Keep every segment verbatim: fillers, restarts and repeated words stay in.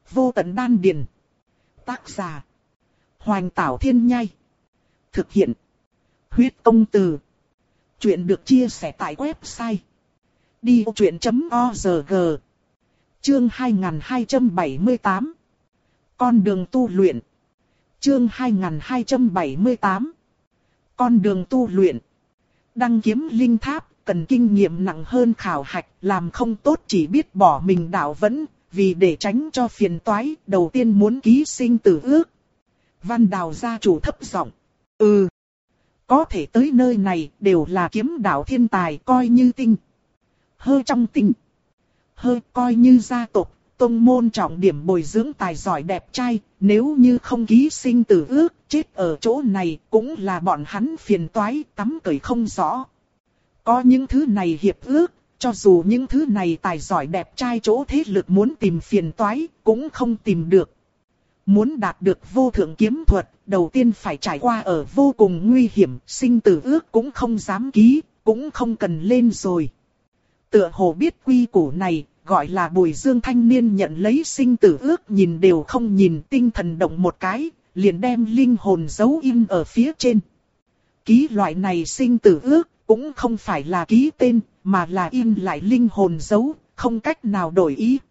Vô tận đan điền. Tác giả. Hoành Tảo Thiên Nhai. Thực hiện. Huyết Công Từ. Chuyện được chia sẻ tại website đi vô chuyện chấm org. Chương hai nghìn hai trăm bảy mươi tám. Con đường tu luyện. Chương hai nghìn hai trăm bảy mươi tám. Con đường tu luyện. Đăng kiếm linh tháp cần kinh nghiệm nặng hơn khảo hạch, làm không tốt chỉ biết bỏ mình đạo vẫn, vì để tránh cho phiền toái, đầu tiên muốn ký sinh tử ước. Văn Đào gia chủ thấp giọng. Ừ. Có thể tới nơi này đều là kiếm đạo thiên tài, coi như tinh. Hơi trong tinh. Hơi coi như gia tộc, tông môn trọng điểm bồi dưỡng tài giỏi đẹp trai, nếu như không ký sinh tử ước, chết ở chỗ này cũng là bọn hắn phiền toái, tắm cởi không rõ. Có những thứ này hiệp ước, cho dù những thứ này tài giỏi đẹp trai chỗ thế lực muốn tìm phiền toái, cũng không tìm được. Muốn đạt được vô thượng kiếm thuật, đầu tiên phải trải qua ở vô cùng nguy hiểm, sinh tử ước cũng không dám ký, cũng không cần lên rồi. Tựa hồ biết quy củ này, gọi là Bùi Dương thanh niên nhận lấy sinh tử ước, nhìn đều không nhìn, tinh thần động một cái, liền đem linh hồn dấu in ở phía trên. Ký loại này sinh tử ước, cũng không phải là ký tên, mà là in lại linh hồn dấu, không cách nào đổi ý.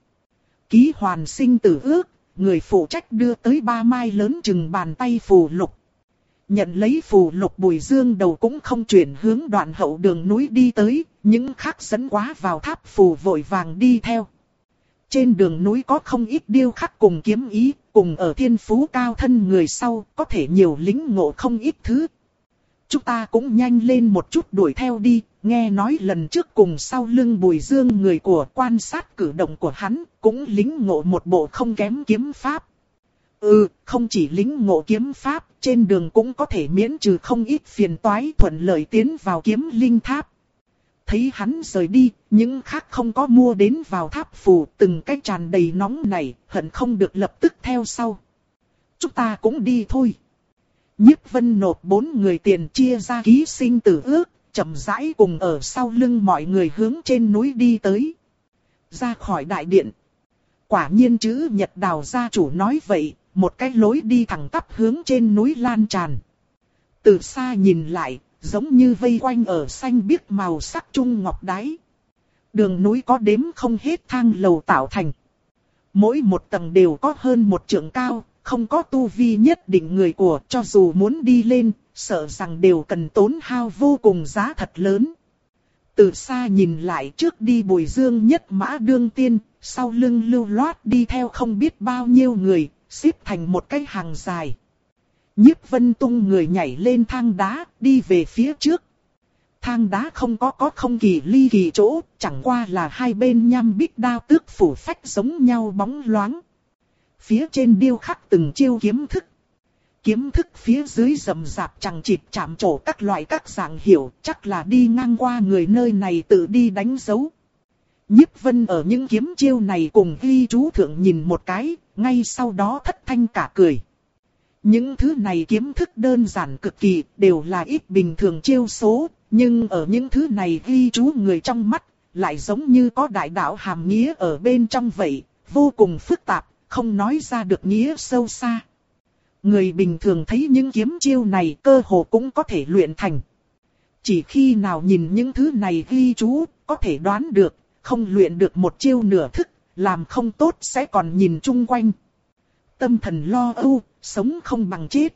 Ký hoàn sinh tử ước, người phụ trách đưa tới ba mai lớn chừng bàn tay phù lục. Nhận lấy phù lục, Bùi Dương đầu cũng không chuyển hướng đoạn hậu đường núi đi tới, những khắc dẫn quá vào tháp phù vội vàng đi theo. Trên đường núi có không ít điêu khắc cùng kiếm ý, cùng ở thiên phú cao thân người sau, có thể nhiều lính ngộ không ít thứ. Chúng ta cũng nhanh lên một chút đuổi theo đi, nghe nói lần trước cùng sau lưng Bùi Dương người của quan sát cử động của hắn, cũng lính ngộ một bộ không kém kiếm pháp. Ừ, không chỉ lính ngộ kiếm pháp, trên đường cũng có thể miễn trừ không ít phiền toái, thuận lợi tiến vào kiếm linh tháp. Thấy hắn rời đi, những khác không có mua đến vào tháp phù, từng cái tràn đầy nóng này, hận không được lập tức theo sau. Chúng ta cũng đi thôi. Nhiếp Vân nộp bốn người tiền chia ra ký sinh tử ước, chậm rãi cùng ở sau lưng mọi người hướng trên núi đi tới. Ra khỏi đại điện. Quả nhiên chữ Nhật Đào gia chủ nói vậy, một cái lối đi thẳng tắp hướng trên núi lan tràn. Từ xa nhìn lại, giống như vây quanh ở xanh biếc màu sắc trung ngọc đáy. Đường núi có đếm không hết thang lầu tạo thành. Mỗi một tầng đều có hơn một trượng cao, không có tu vi nhất định người của, cho dù muốn đi lên, sợ rằng đều cần tốn hao vô cùng giá thật lớn. Từ xa nhìn lại, trước đi Bùi Dương nhất mã đương tiên, sau lưng lưu loát đi theo không biết bao nhiêu người, xếp thành một cái hàng dài. Nhiếp Vân tung người nhảy lên thang đá, đi về phía trước. Thang đá không có có không kỳ ly kỳ chỗ, chẳng qua là hai bên nham bích đao tước phủ phách giống nhau bóng loáng. Phía trên điêu khắc từng chiêu kiếm thức. Kiếm thức phía dưới rậm rạp chẳng chịt chạm trổ các loại các dạng hiểu, chắc là đi ngang qua người nơi này tự đi đánh dấu. Nhiếp Vân ở những kiếm chiêu này cùng ghi chú thượng nhìn một cái, ngay sau đó thất thanh cả cười. Những thứ này kiếm thức đơn giản cực kỳ, đều là ít bình thường chiêu số, nhưng ở những thứ này ghi chú người trong mắt, lại giống như có đại đạo hàm nghĩa ở bên trong vậy, vô cùng phức tạp, không nói ra được nghĩa sâu xa. Người bình thường thấy những kiếm chiêu này cơ hồ cũng có thể luyện thành. Chỉ khi nào nhìn những thứ này ghi chú, có thể đoán được, không luyện được một chiêu nửa thức, làm không tốt sẽ còn nhìn chung quanh. Tâm thần lo âu, sống không bằng chết.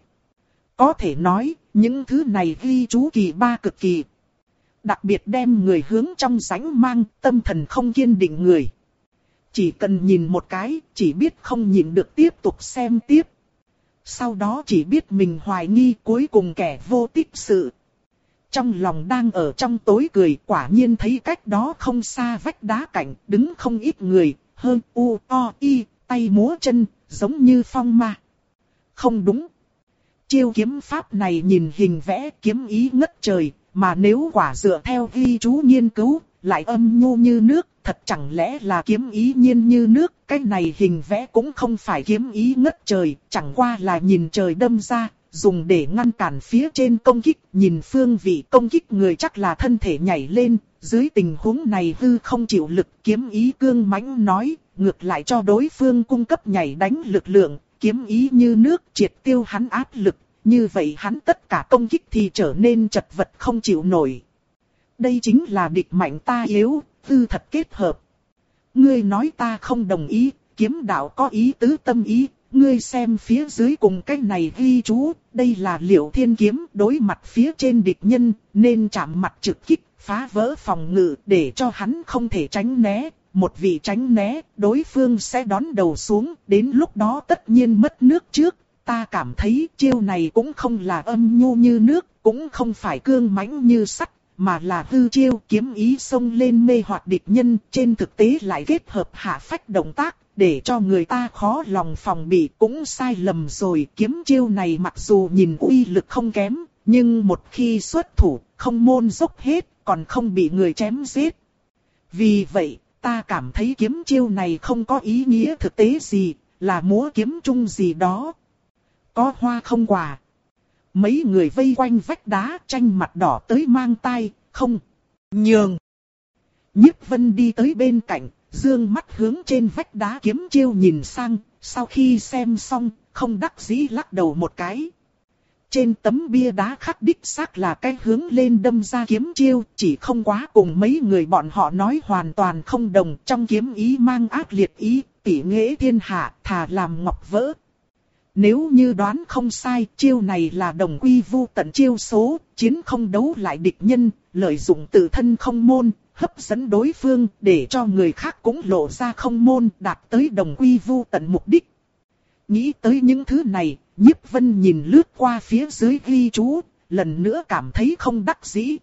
Có thể nói, những thứ này ghi chú kỳ ba cực kỳ. Đặc biệt đem người hướng trong sánh mang, tâm thần không kiên định người. Chỉ cần nhìn một cái, chỉ biết không nhìn được tiếp tục xem tiếp. Sau đó chỉ biết mình hoài nghi, cuối cùng kẻ vô tích sự. Trong lòng đang ở trong tối cười, quả nhiên thấy cách đó không xa vách đá cạnh, đứng không ít người, hơn u, o, y, tay múa chân, giống như phong ma. Không đúng. Chiêu kiếm pháp này nhìn hình vẽ kiếm ý ngất trời, mà nếu quả dựa theo ghi chú nghiên cứu, lại âm nhu như nước, thật chẳng lẽ là kiếm ý nhiên như nước. Cái này hình vẽ cũng không phải kiếm ý ngất trời, chẳng qua là nhìn trời đâm ra, dùng để ngăn cản phía trên công kích. Nhìn phương vị công kích người chắc là thân thể nhảy lên, dưới tình huống này hư không chịu lực, kiếm ý cương mãnh nói, ngược lại cho đối phương cung cấp nhảy đánh lực lượng, kiếm ý như nước triệt tiêu hắn áp lực, như vậy hắn tất cả công kích thì trở nên chật vật không chịu nổi. Đây chính là địch mạnh ta yếu, tư thật kết hợp. Ngươi nói ta không đồng ý, kiếm đạo có ý tứ tâm ý, ngươi xem phía dưới cùng cái này ghi chú, đây là Liễu Thiên kiếm đối mặt phía trên địch nhân, nên chạm mặt trực kích, phá vỡ phòng ngự để cho hắn không thể tránh né. Một vị tránh né, đối phương sẽ đón đầu xuống, đến lúc đó tất nhiên mất nước trước. Ta cảm thấy chiêu này cũng không là âm nhu như nước, cũng không phải cương mãnh như sắt, mà là hư chiêu kiếm ý xông lên mê hoặc địch nhân, trên thực tế lại kết hợp hạ phách động tác, để cho người ta khó lòng phòng bị. Cũng sai lầm rồi, kiếm chiêu này mặc dù nhìn uy lực không kém, nhưng một khi xuất thủ, không môn dốc hết, còn không bị người chém giết. Vì vậy, ta cảm thấy kiếm chiêu này không có ý nghĩa thực tế gì, là múa kiếm chung gì đó. Có hoa không quả. Mấy người vây quanh vách đá tranh mặt đỏ tới mang tai, không nhường. Nhiếp Vân đi tới bên cạnh, dương mắt hướng trên vách đá kiếm chiêu nhìn sang, sau khi xem xong, không đắc dĩ lắc đầu một cái. Trên tấm bia đá khắc đích xác là cái hướng lên đâm ra kiếm chiêu, chỉ không quá cùng mấy người bọn họ nói hoàn toàn không đồng, trong kiếm ý mang ác liệt ý, tỷ nghệ thiên hạ, thà làm ngọc vỡ. Nếu như đoán không sai, chiêu này là đồng quy vu tận chiêu số, chiến không đấu lại địch nhân, lợi dụng tự thân không môn, hấp dẫn đối phương, để cho người khác cũng lộ ra không môn, đạt tới đồng quy vu tận mục đích. Nghĩ tới những thứ này, Nhiếp Vân nhìn lướt qua phía dưới ghi chú, lần nữa cảm thấy không đắc dĩ.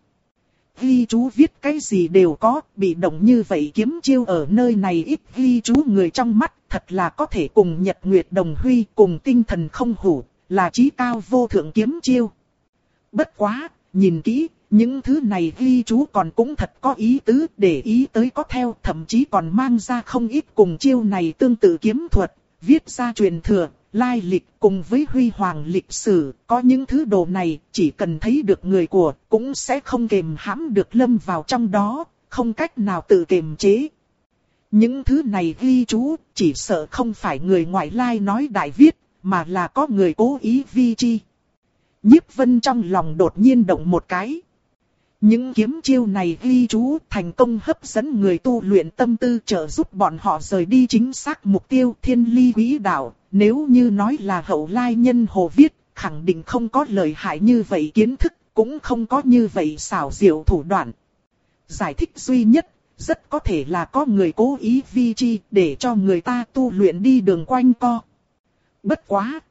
Ghi chú viết cái gì đều có, bị động như vậy kiếm chiêu ở nơi này ít ghi chú người trong mắt, thật là có thể cùng Nhật Nguyệt đồng huy, cùng tinh thần không hủ, là chí cao vô thượng kiếm chiêu. Bất quá, nhìn kỹ, những thứ này ghi chú còn cũng thật có ý tứ, để ý tới có theo, thậm chí còn mang ra không ít cùng chiêu này tương tự kiếm thuật, viết ra truyền thừa, lai lịch cùng với huy hoàng lịch sử, có những thứ đồ này, chỉ cần thấy được người của, cũng sẽ không kềm hãm được lâm vào trong đó, không cách nào tự kiềm chế. Những thứ này ghi chú, chỉ sợ không phải người ngoại lai nói đại viết, mà là có người cố ý vi chi. Nhiếp Vân trong lòng đột nhiên động một cái. Những kiếm chiêu này ghi chú thành công hấp dẫn người tu luyện tâm tư, trợ giúp bọn họ rời đi chính xác mục tiêu thiên ly quỹ đạo. Nếu như nói là hậu lai nhân hồ viết, khẳng định không có lợi hại như vậy kiến thức, cũng không có như vậy xảo diệu thủ đoạn. Giải thích duy nhất, rất có thể là có người cố ý vi chi để cho người ta tu luyện đi đường quanh co. Bất quá!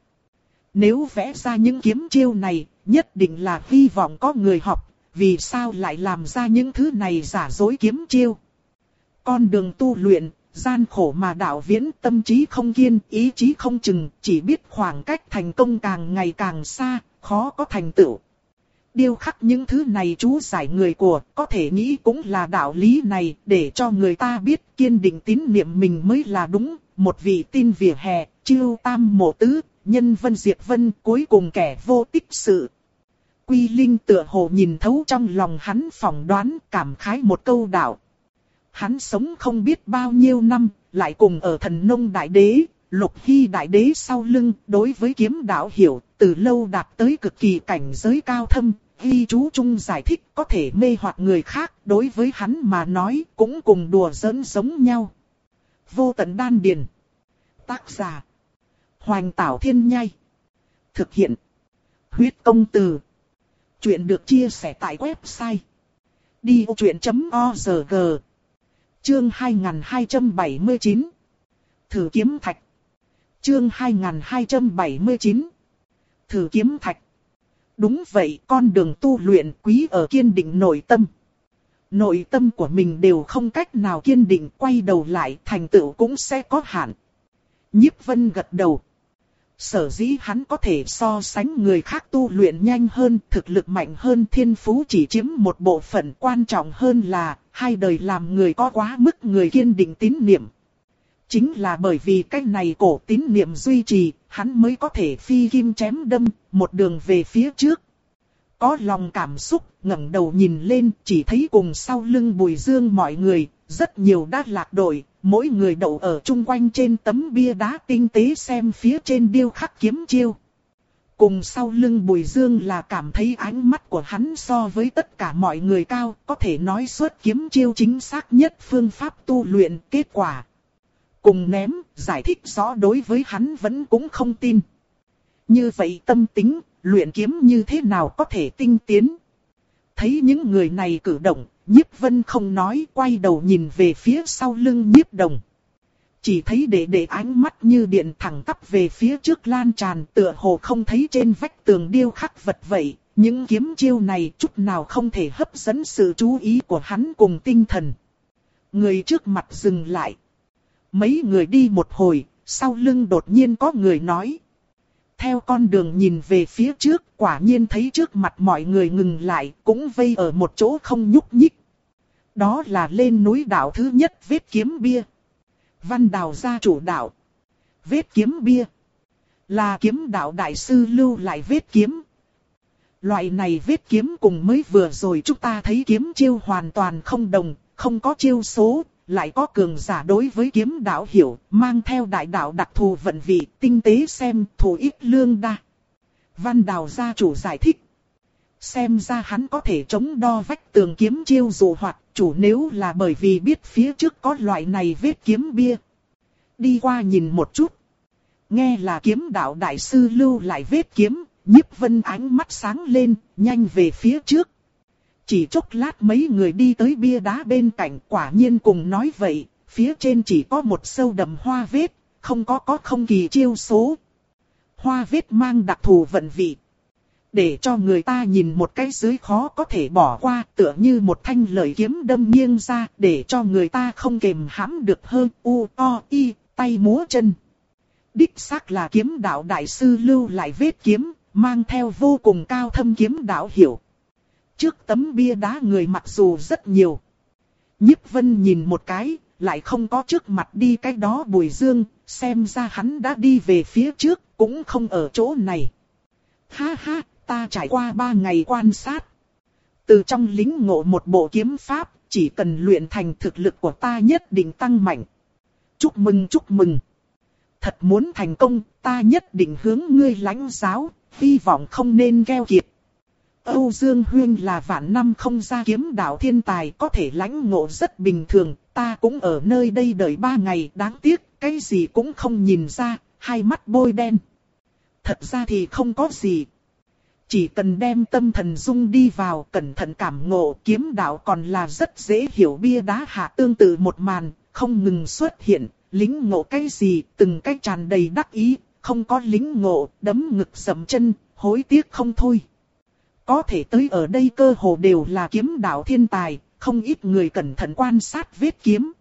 Nếu vẽ ra những kiếm chiêu này, nhất định là hy vọng có người học. Vì sao lại làm ra những thứ này giả dối kiếm chiêu? Con đường tu luyện, gian khổ mà đạo viễn, tâm trí không kiên, ý chí không chừng, chỉ biết khoảng cách thành công càng ngày càng xa, khó có thành tựu. Điêu khắc những thứ này chú giải người của, có thể nghĩ cũng là đạo lý này, để cho người ta biết kiên định tín niệm mình mới là đúng. Một vị tin vỉa hè, chiêu tam mộ tứ, nhân vân diệt vân, cuối cùng kẻ vô tích sự. Quy Linh tựa hồ nhìn thấu trong lòng hắn phỏng đoán, cảm khái một câu đạo. Hắn sống không biết bao nhiêu năm, lại cùng ở Thần Nông Đại Đế, Lục Hy Đại Đế sau lưng, đối với kiếm đạo hiểu, từ lâu đạt tới cực kỳ cảnh giới cao thâm. Ghi chú chung giải thích có thể mê hoặc người khác, đối với hắn mà nói cũng cùng đùa giỡn giống nhau. Vô tận đan điền. Tác giả: Hoành Tảo Thiên Nhai. Thực hiện: Huyết Công Từ. Chuyện được chia sẻ tại website đi ô chuyện chấm org. Chương hai nghìn hai trăm bảy mươi chín. Thử kiếm thạch. Chương hai nghìn hai trăm bảy mươi chín. Thử kiếm thạch. Đúng vậy, con đường tu luyện quý ở kiên định nội tâm. Nội tâm của mình đều không cách nào kiên định, quay đầu lại thành tựu cũng sẽ có hạn. Nhiếp Vân gật đầu. Sở dĩ hắn có thể so sánh người khác tu luyện nhanh hơn, thực lực mạnh hơn, thiên phú chỉ chiếm một bộ phận, quan trọng hơn là hai đời làm người có quá mức người kiên định tín niệm. Chính là bởi vì cái này cổ tín niệm duy trì, hắn mới có thể phi kim chém đâm, một đường về phía trước. Có lòng cảm xúc, ngẩng đầu nhìn lên, chỉ thấy cùng sau lưng Bùi Dương mọi người, rất nhiều đã lạc đội, mỗi người đậu ở chung quanh trên tấm bia đá tinh tế xem phía trên điêu khắc kiếm chiêu. Cùng sau lưng Bùi Dương là cảm thấy ánh mắt của hắn so với tất cả mọi người cao, có thể nói xuất kiếm chiêu chính xác nhất phương pháp tu luyện kết quả. Cùng ném, giải thích rõ đối với hắn vẫn cũng không tin. Như vậy tâm tính, luyện kiếm như thế nào có thể tinh tiến. Thấy những người này cử động, Nhiếp Vân không nói, quay đầu nhìn về phía sau lưng Nhiếp Đồng. Chỉ thấy đệ đệ ánh mắt như điện thẳng tắp về phía trước lan tràn, tựa hồ không thấy trên vách tường điêu khắc vật vậy. Những kiếm chiêu này chút nào không thể hấp dẫn sự chú ý của hắn cùng tinh thần. Người trước mặt dừng lại. Mấy người đi một hồi, sau lưng đột nhiên có người nói. Theo con đường nhìn về phía trước, quả nhiên thấy trước mặt mọi người ngừng lại, cũng vây ở một chỗ không nhúc nhích. Đó là lên núi đảo thứ nhất vết kiếm bia. Văn Đào gia chủ đạo. Vết kiếm bia. Là kiếm đạo đại sư lưu lại vết kiếm. Loại này vết kiếm cùng mới vừa rồi chúng ta thấy kiếm chiêu hoàn toàn không đồng, không có chiêu số, lại có cường giả đối với kiếm đạo hiểu, mang theo đại đạo đặc thù vận vị, tinh tế xem, thủ ít lương đa. Văn Đào gia chủ giải thích. Xem ra hắn có thể chống đo vách tường kiếm chiêu dụ hoạt, chủ nếu là bởi vì biết phía trước có loại này vết kiếm bia. Đi qua nhìn một chút. Nghe là kiếm đạo đại sư lưu lại vết kiếm, Nhiếp Vân ánh mắt sáng lên, nhanh về phía trước. Chỉ chốc lát mấy người đi tới bia đá bên cạnh, quả nhiên cùng nói vậy, phía trên chỉ có một sâu đậm hoa vết, không có có không kỳ chiêu số. Hoa vết mang đặc thù vận vị. Để cho người ta nhìn một cái dưới khó có thể bỏ qua, tựa như một thanh lợi kiếm đâm nghiêng ra, để cho người ta không kềm hãm được hơn u o y, tay múa chân. Đích xác là kiếm đạo đại sư lưu lại vết kiếm, mang theo vô cùng cao thâm kiếm đạo hiểu. Trước tấm bia đá người mặc dù rất nhiều. Nhiếp Vân nhìn một cái, lại không có trước mặt đi cái đó Bùi Dương, xem ra hắn đã đi về phía trước, cũng không ở chỗ này. Ha ha, ta trải qua ba ngày quan sát. Từ trong lính ngộ một bộ kiếm pháp, chỉ cần luyện thành thực lực của ta nhất định tăng mạnh. Chúc mừng chúc mừng. Thật muốn thành công, ta nhất định hướng ngươi lãnh giáo, hy vọng không nên keo kiệt. Âu Dương Huyên là vạn năm không ra kiếm đạo thiên tài, có thể lãnh ngộ rất bình thường, ta cũng ở nơi đây đợi ba ngày, đáng tiếc, cái gì cũng không nhìn ra, hai mắt bôi đen. Thật ra thì không có gì. Chỉ cần đem tâm thần dung đi vào, cẩn thận cảm ngộ, kiếm đạo còn là rất dễ hiểu. Bia đá hạ tương tự một màn, không ngừng xuất hiện, lính ngộ cái gì, từng cái tràn đầy đắc ý, không có lính ngộ, đấm ngực dậm chân, hối tiếc không thôi. Có thể tới ở đây cơ hồ đều là kiếm đạo thiên tài, không ít người cẩn thận quan sát vết kiếm.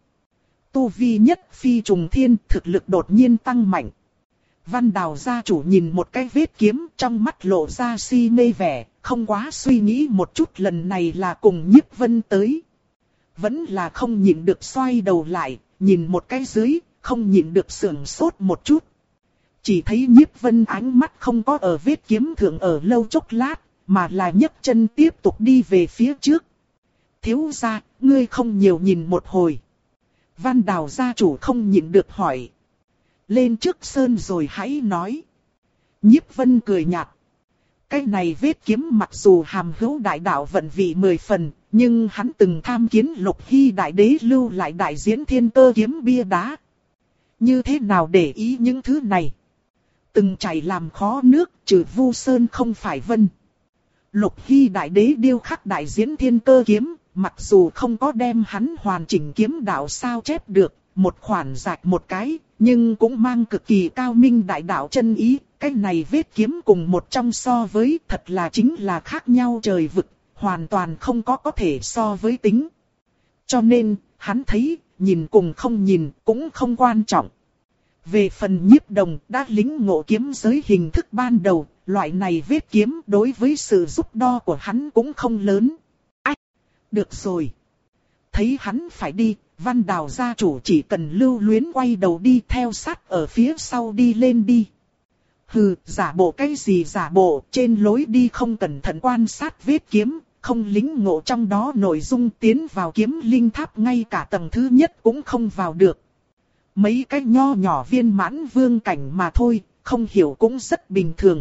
Tu vi nhất phi trùng thiên, thực lực đột nhiên tăng mạnh. Văn Đào gia chủ nhìn một cái vết kiếm, trong mắt lộ ra si mê vẻ, không quá suy nghĩ một chút lần này là cùng Nhiếp Vân tới. Vẫn là không nhịn được xoay đầu lại, nhìn một cái dưới, không nhịn được sưởng sốt một chút. Chỉ thấy Nhiếp Vân ánh mắt không có ở vết kiếm thượng ở lâu chốc lát, mà là nhấc chân tiếp tục đi về phía trước. Thiếu gia, ngươi không nhiều nhìn một hồi. Văn Đào gia chủ không nhịn được hỏi. Lên trước sơn rồi hãy nói. Nhiếp Vân cười nhạt. Cái này vết kiếm mặc dù hàm hữu đại đạo vận vị mười phần, nhưng hắn từng tham kiến Lục Hy đại đế lưu lại đại diễn thiên cơ kiếm bia đá. Như thế nào để ý những thứ này? Từng chảy làm khó nước, trừ Vu Sơn không phải vân. Lục Hy đại đế điêu khắc đại diễn thiên cơ kiếm, mặc dù không có đem hắn hoàn chỉnh kiếm đạo sao chép được, một khoản rạch một cái, nhưng cũng mang cực kỳ cao minh đại đạo chân ý. Cái này vết kiếm cùng một trong so với thật là chính là khác nhau trời vực, hoàn toàn không có có thể so với tính. Cho nên, hắn thấy, nhìn cùng không nhìn cũng không quan trọng. Về phần Nhiếp Đồng đã lĩnh ngộ kiếm giới hình thức ban đầu, loại này vết kiếm đối với sự giúp đo của hắn cũng không lớn. Ách! Được rồi! Thấy hắn phải đi, Văn Đào gia chủ chỉ cần lưu luyến quay đầu đi theo sát ở phía sau đi lên đi. Hừ, giả bộ cái gì giả bộ, trên lối đi không cẩn thận quan sát vết kiếm, không lính ngộ trong đó nội dung tiến vào kiếm linh tháp ngay cả tầng thứ nhất cũng không vào được. Mấy cái nho nhỏ viên mãn vương cảnh mà thôi, không hiểu cũng rất bình thường.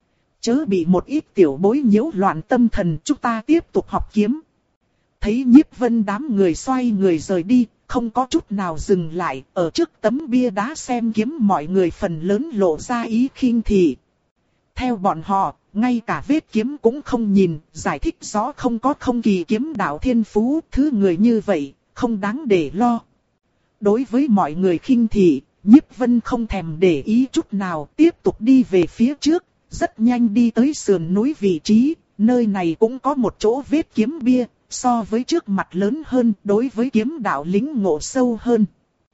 Chớ bị một ít tiểu bối nhiễu loạn tâm thần, chúng ta tiếp tục học kiếm. Thấy Nhiếp Vân đám người xoay người rời đi, không có chút nào dừng lại, ở trước tấm bia đá xem kiếm mọi người phần lớn lộ ra ý khinh thị. Theo bọn họ, ngay cả vết kiếm cũng không nhìn, giải thích rõ không có không kỳ kiếm đạo thiên phú, thứ người như vậy, không đáng để lo. Đối với mọi người khinh thị, Nhiếp Vân không thèm để ý chút nào, tiếp tục đi về phía trước, rất nhanh đi tới sườn núi vị trí, nơi này cũng có một chỗ vết kiếm bia, so với trước mặt lớn hơn, đối với kiếm đạo lĩnh ngộ sâu hơn.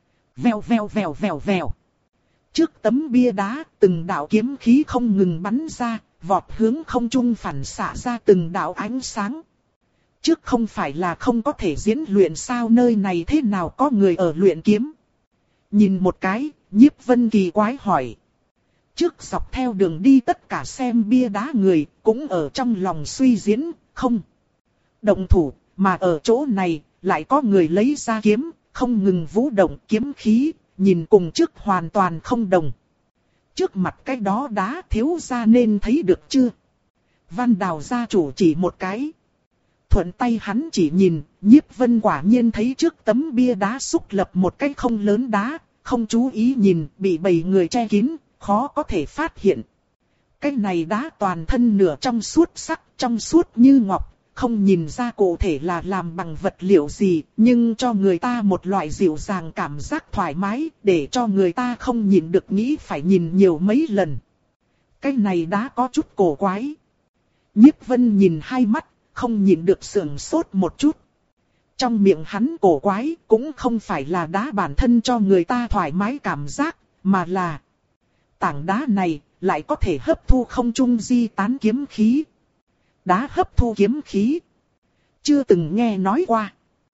Vèo vèo vèo vèo vèo. Trước tấm bia đá, từng đạo kiếm khí không ngừng bắn ra, vọt hướng không trung phản xạ ra từng đạo ánh sáng. Trước không phải là không có thể diễn luyện sao, nơi này thế nào có người ở luyện kiếm? Nhìn một cái, Nhiếp Vân kỳ quái hỏi. Trước dọc theo đường đi tất cả xem bia đá người, cũng ở trong lòng suy diễn, không động thủ, mà ở chỗ này, lại có người lấy ra kiếm, không ngừng vũ động kiếm khí, nhìn cùng trước hoàn toàn không đồng. Trước mặt cái đó đá thiếu gia nên thấy được chưa? Văn Đào gia chủ chỉ một cái. Thuận tay hắn chỉ nhìn, Nhiếp Vân quả nhiên thấy trước tấm bia đá xúc lập một cái không lớn đá, không chú ý nhìn, bị bầy người che kín, khó có thể phát hiện. Cái này đá toàn thân nửa trong suốt sắc, trong suốt như ngọc, không nhìn ra cụ thể là làm bằng vật liệu gì, nhưng cho người ta một loại dịu dàng cảm giác thoải mái, để cho người ta không nhìn được nghĩ phải nhìn nhiều mấy lần. Cái này đá có chút cổ quái. Nhiếp Vân nhìn hai mắt, không nhìn được sườn sốt một chút. Trong miệng hắn cổ quái cũng không phải là đá bản thân cho người ta thoải mái cảm giác, mà là tảng đá này lại có thể hấp thu không trung di tán kiếm khí. Đá hấp thu kiếm khí. Chưa từng nghe nói qua.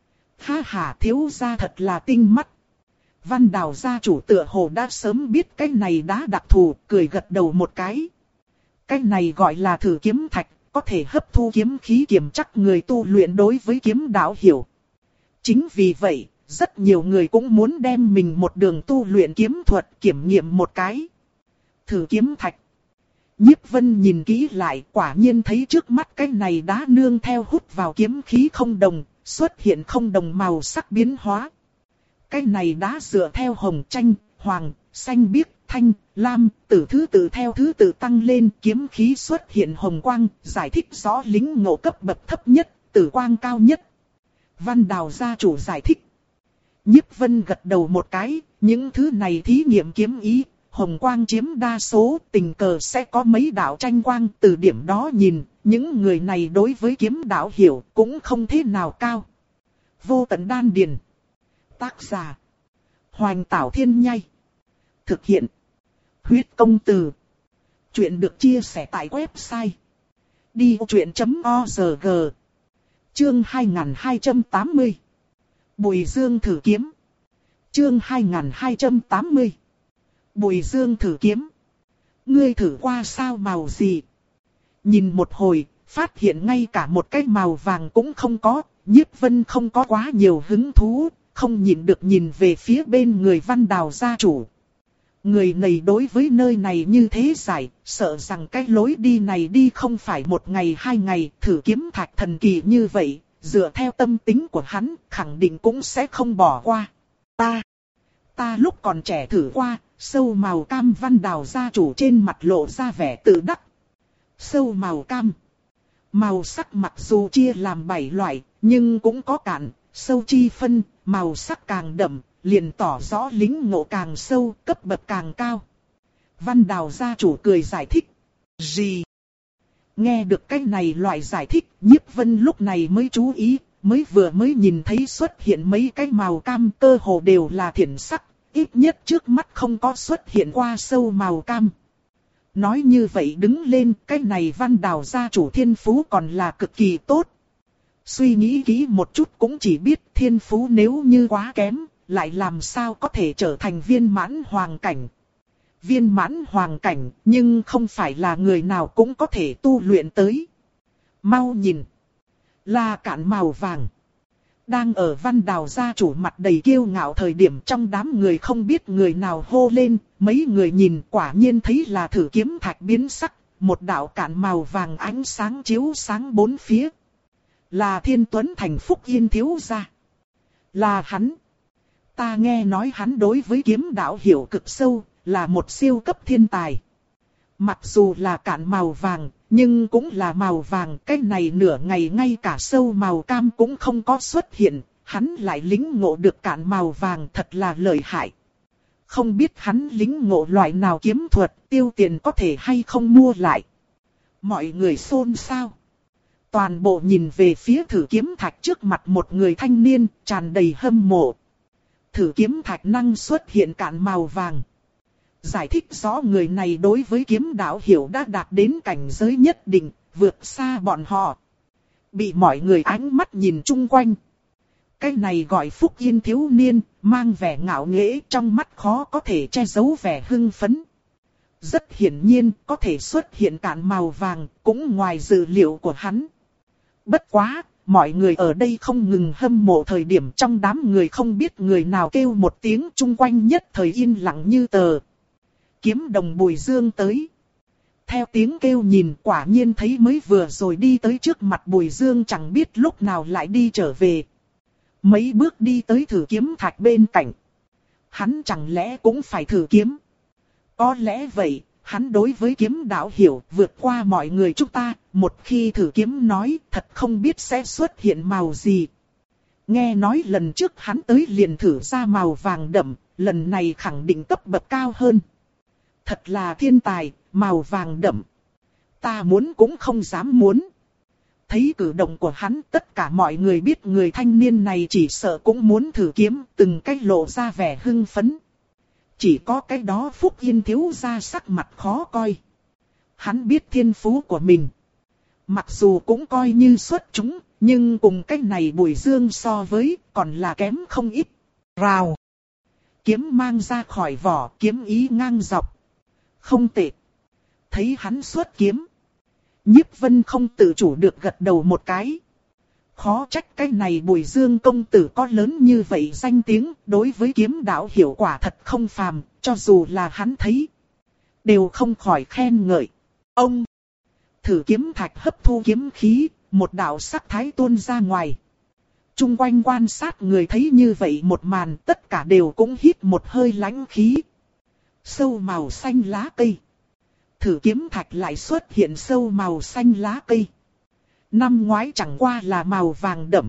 Ha ha, thiếu gia thật là tinh mắt. Văn Đào gia chủ tựa hồ đã sớm biết cái này đá đặc thù, cười gật đầu một cái. Cái này gọi là thử kiếm thạch, có thể hấp thu kiếm khí kiểm chắc người tu luyện đối với kiếm đạo hiểu. Chính vì vậy, rất nhiều người cũng muốn đem mình một đường tu luyện kiếm thuật kiểm nghiệm một cái. Thử kiếm thạch. Nhiếp Vân nhìn kỹ lại, quả nhiên thấy trước mắt cái này đá nương theo hút vào kiếm khí không đồng, xuất hiện không đồng màu sắc biến hóa. Cái này đá dựa theo hồng, chanh, hoàng, xanh biếc, thanh, lam, tử thứ tự theo thứ tự tăng lên, kiếm khí xuất hiện hồng quang, giải thích rõ lĩnh ngộ cấp bậc thấp nhất, tử quang cao nhất. Văn Đào gia chủ giải thích. Nhiếp Vân gật đầu một cái, những thứ này thí nghiệm kiếm ý. Hồng quang chiếm đa số, tình cờ sẽ có mấy đạo tranh quang, từ điểm đó nhìn, những người này đối với kiếm đạo hiểu cũng không thế nào cao. Vô tận đan điền. Tác giả. Hoành Tảo Thiên Nhai. Thực hiện. Huyết công từ. Chuyện được chia sẻ tại website. đi ô chuyện chấm org. Chương hai nghìn hai trăm tám mươi. Bùi Dương thử kiếm. Chương hai nghìn hai trăm tám mươi. Bùi Dương thử kiếm. Ngươi thử qua sao màu gì? Nhìn một hồi, phát hiện ngay cả một cái màu vàng cũng không có, Nhiếp Vân không có quá nhiều hứng thú, không nhịn được nhìn về phía bên người Văn Đào gia chủ. Người này đối với nơi này như thế giải, sợ rằng cái lối đi này đi không phải một ngày hai ngày, thử kiếm thạch thần kỳ như vậy, dựa theo tâm tính của hắn, khẳng định cũng sẽ không bỏ qua. Ta, ta lúc còn trẻ thử qua, sâu màu cam. Văn Đào gia chủ trên mặt lộ ra vẻ tự đắc. Sâu màu cam. Màu sắc mặc dù chia làm bảy loại, nhưng cũng có cạn, sâu chi phân, màu sắc càng đậm, liền tỏ rõ lĩnh ngộ càng sâu, cấp bậc càng cao. Văn Đào gia chủ cười giải thích. Gì? Nghe được cái này loại giải thích, Nhiếp Vân lúc này mới chú ý, mới vừa mới nhìn thấy xuất hiện mấy cái màu cam, cơ hồ đều là thiển sắc, ít nhất trước mắt không có xuất hiện qua sâu màu cam. Nói như vậy đứng lên, cái này Văn Đào gia chủ thiên phú còn là cực kỳ tốt. Suy nghĩ kỹ một chút cũng chỉ biết thiên phú nếu như quá kém, lại làm sao có thể trở thành viên mãn hoàng cảnh. Viên mãn hoàng cảnh, nhưng không phải là người nào cũng có thể tu luyện tới. Mau nhìn. Là cạn màu vàng. Đang ở Văn Đào gia chủ mặt đầy kiêu ngạo thời điểm, trong đám người không biết người nào hô lên, mấy người nhìn quả nhiên thấy là thử kiếm thạch biến sắc, một đạo cạn màu vàng ánh sáng chiếu sáng bốn phía. Là Thiên Tuấn Thành Phúc Yên thiếu gia. Là hắn. Ta nghe nói hắn đối với kiếm đạo hiểu cực sâu, là một siêu cấp thiên tài. Mặc dù là cạn màu vàng, nhưng cũng là màu vàng. Cái này nửa ngày ngay cả sâu màu cam cũng không có xuất hiện, hắn lại lính ngộ được cạn màu vàng, thật là lợi hại. Không biết hắn lính ngộ loại nào kiếm thuật, tiêu tiền có thể hay không mua lại. Mọi người xôn xao. Toàn bộ nhìn về phía thử kiếm thạch trước mặt một người thanh niên, tràn đầy hâm mộ. Thử kiếm thạch năng xuất hiện cạn màu vàng. Giải thích rõ người này đối với kiếm đạo hiểu đã đạt đến cảnh giới nhất định, vượt xa bọn họ. Bị mọi người ánh mắt nhìn chung quanh. Cái này gọi Phúc Yên thiếu niên, mang vẻ ngạo nghễ, trong mắt khó có thể che giấu vẻ hưng phấn. Rất hiển nhiên, có thể xuất hiện cạn màu vàng, cũng ngoài dự liệu của hắn. Bất quá, mọi người ở đây không ngừng hâm mộ thời điểm, trong đám người không biết người nào kêu một tiếng, chung quanh nhất thời yên lặng như tờ. Kiếm đồng Bùi Dương tới. Theo tiếng kêu nhìn, quả nhiên thấy mới vừa rồi đi tới trước mặt Bùi Dương, chẳng biết lúc nào lại đi trở về. Mấy bước đi tới thử kiếm thạch bên cạnh. Hắn chẳng lẽ cũng phải thử kiếm? Có lẽ vậy, hắn đối với kiếm đạo hiểu vượt qua mọi người chúng ta, một khi thử kiếm nói thật không biết sẽ xuất hiện màu gì. Nghe nói lần trước hắn tới liền thử ra màu vàng đậm, lần này khẳng định cấp bậc cao hơn. Thật là thiên tài, màu vàng đậm. Ta muốn cũng không dám muốn. Thấy cử động của hắn, tất cả mọi người biết người thanh niên này chỉ sợ cũng muốn thử kiếm, từng cách lộ ra vẻ hưng phấn. Chỉ có cái đó Phúc Yên thiếu gia sắc mặt khó coi. Hắn biết thiên phú của mình. Mặc dù cũng coi như xuất chúng, nhưng cùng cái này Bùi Dương so với còn là kém không ít. Rào. Kiếm mang ra khỏi vỏ, kiếm ý ngang dọc. Không tệ. Thấy hắn xuất kiếm. Nhiếp Vân không tự chủ được gật đầu một cái. Khó trách cái này Bùi Dương công tử có lớn như vậy danh tiếng, đối với kiếm đạo hiệu quả thật không phàm, cho dù là hắn thấy. Đều không khỏi khen ngợi. Ông! Thử kiếm thạch hấp thu kiếm khí, một đạo sắc thái tuôn ra ngoài. Trung quanh quan sát người thấy như vậy một màn, tất cả đều cũng hít một hơi lãnh khí. Sâu màu xanh lá cây. Thử kiếm thạch lại xuất hiện sâu màu xanh lá cây. Năm ngoái chẳng qua là màu vàng đậm.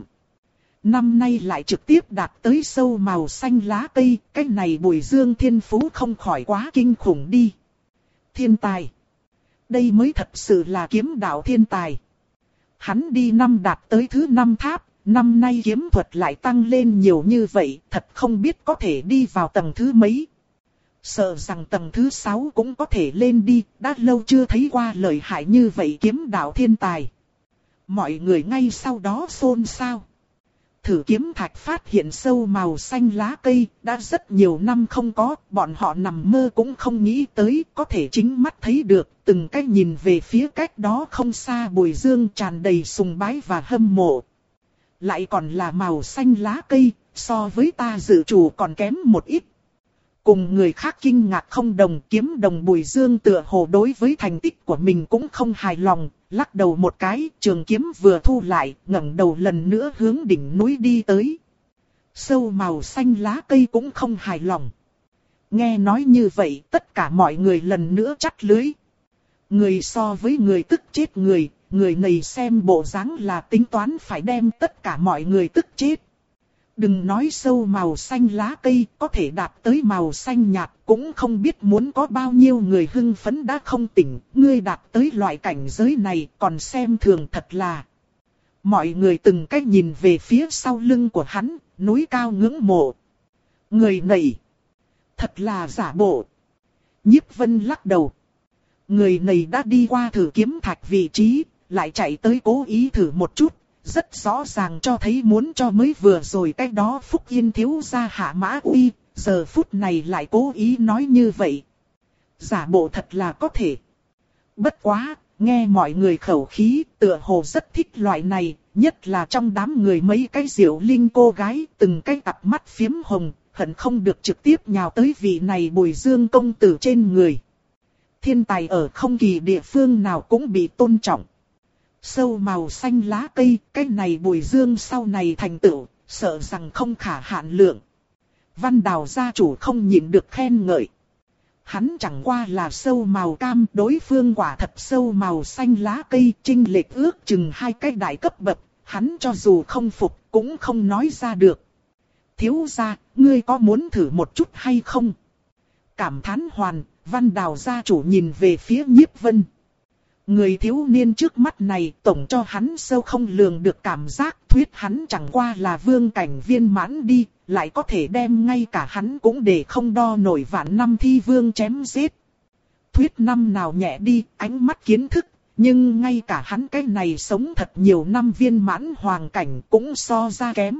Năm nay lại trực tiếp đạt tới sâu màu xanh lá cây. Cái này Bùi Dương thiên phú không khỏi quá kinh khủng đi. Thiên tài. Đây mới thật sự là kiếm đạo thiên tài. Hắn đi năm đạt tới thứ năm tháp. Năm nay kiếm thuật lại tăng lên nhiều như vậy. Thật không biết có thể đi vào tầng thứ mấy. Sợ rằng tầng thứ sáu cũng có thể lên đi. Đã lâu chưa thấy qua lợi hại như vậy kiếm đạo thiên tài. Mọi người ngay sau đó xôn xao. Thử kiếm thạch phát hiện sâu màu xanh lá cây, đã rất nhiều năm không có, bọn họ nằm mơ cũng không nghĩ tới, có thể chính mắt thấy được, từng cái nhìn về phía cách đó không xa Bùi Dương tràn đầy sùng bái và hâm mộ. Lại còn là màu xanh lá cây, so với ta dự chủ còn kém một ít. Cùng người khác kinh ngạc không đồng, kiếm đồng Bùi Dương tựa hồ đối với thành tích của mình cũng không hài lòng, lắc đầu một cái, trường kiếm vừa thu lại, ngẩng đầu lần nữa hướng đỉnh núi đi tới. Sâu màu xanh lá cây cũng không hài lòng. Nghe nói như vậy, tất cả mọi người lần nữa chắt lưới. Người so với người tức chết người, người này xem bộ dáng là tính toán phải đem tất cả mọi người tức chết. Đừng nói sâu màu xanh lá cây, có thể đạt tới màu xanh nhạt, cũng không biết muốn có bao nhiêu người hưng phấn đã không tỉnh, ngươi đạt tới loại cảnh giới này còn xem thường thật là. Mọi người từng cách nhìn về phía sau lưng của hắn, núi cao ngưỡng mộ. Người này, thật là giả bộ. Nhiếp Vân lắc đầu. Người này đã đi qua thử kiếm thạch vị trí, lại chạy tới cố ý thử một chút. Rất rõ ràng cho thấy muốn cho mới vừa rồi cái đó Phúc Yên thiếu gia hạ mã uy, giờ phút này lại cố ý nói như vậy. Giả bộ thật là có thể. Bất quá, nghe mọi người khẩu khí, tựa hồ rất thích loại này, nhất là trong đám người mấy cái diệu linh cô gái, từng cái cặp mắt phiếm hồng, hận không được trực tiếp nhào tới vị này Bùi Dương công tử trên người. Thiên tài ở không kỳ địa phương nào cũng bị tôn trọng. Sâu màu xanh lá cây, cái này Bùi Dương sau này thành tựu, sợ rằng không khả hạn lượng. Văn Đào gia chủ không nhịn được khen ngợi. Hắn chẳng qua là sâu màu cam, đối phương quả thật sâu màu xanh lá cây, chênh lệch ước chừng hai cái đại cấp bậc, hắn cho dù không phục cũng không nói ra được. Thiếu gia, ngươi có muốn thử một chút hay không? Cảm thán hoàn, Văn Đào gia chủ nhìn về phía Nhiếp Vân. Người thiếu niên trước mắt này tổng cho hắn sâu không lường được cảm giác, thuyết hắn chẳng qua là vương cảnh viên mãn đi, lại có thể đem ngay cả hắn cũng để không đo nổi vạn năm thi vương chém giết. Thuyết năm nào nhẹ đi, ánh mắt kiến thức, nhưng ngay cả hắn cái này sống thật nhiều năm viên mãn hoàng cảnh cũng so ra kém.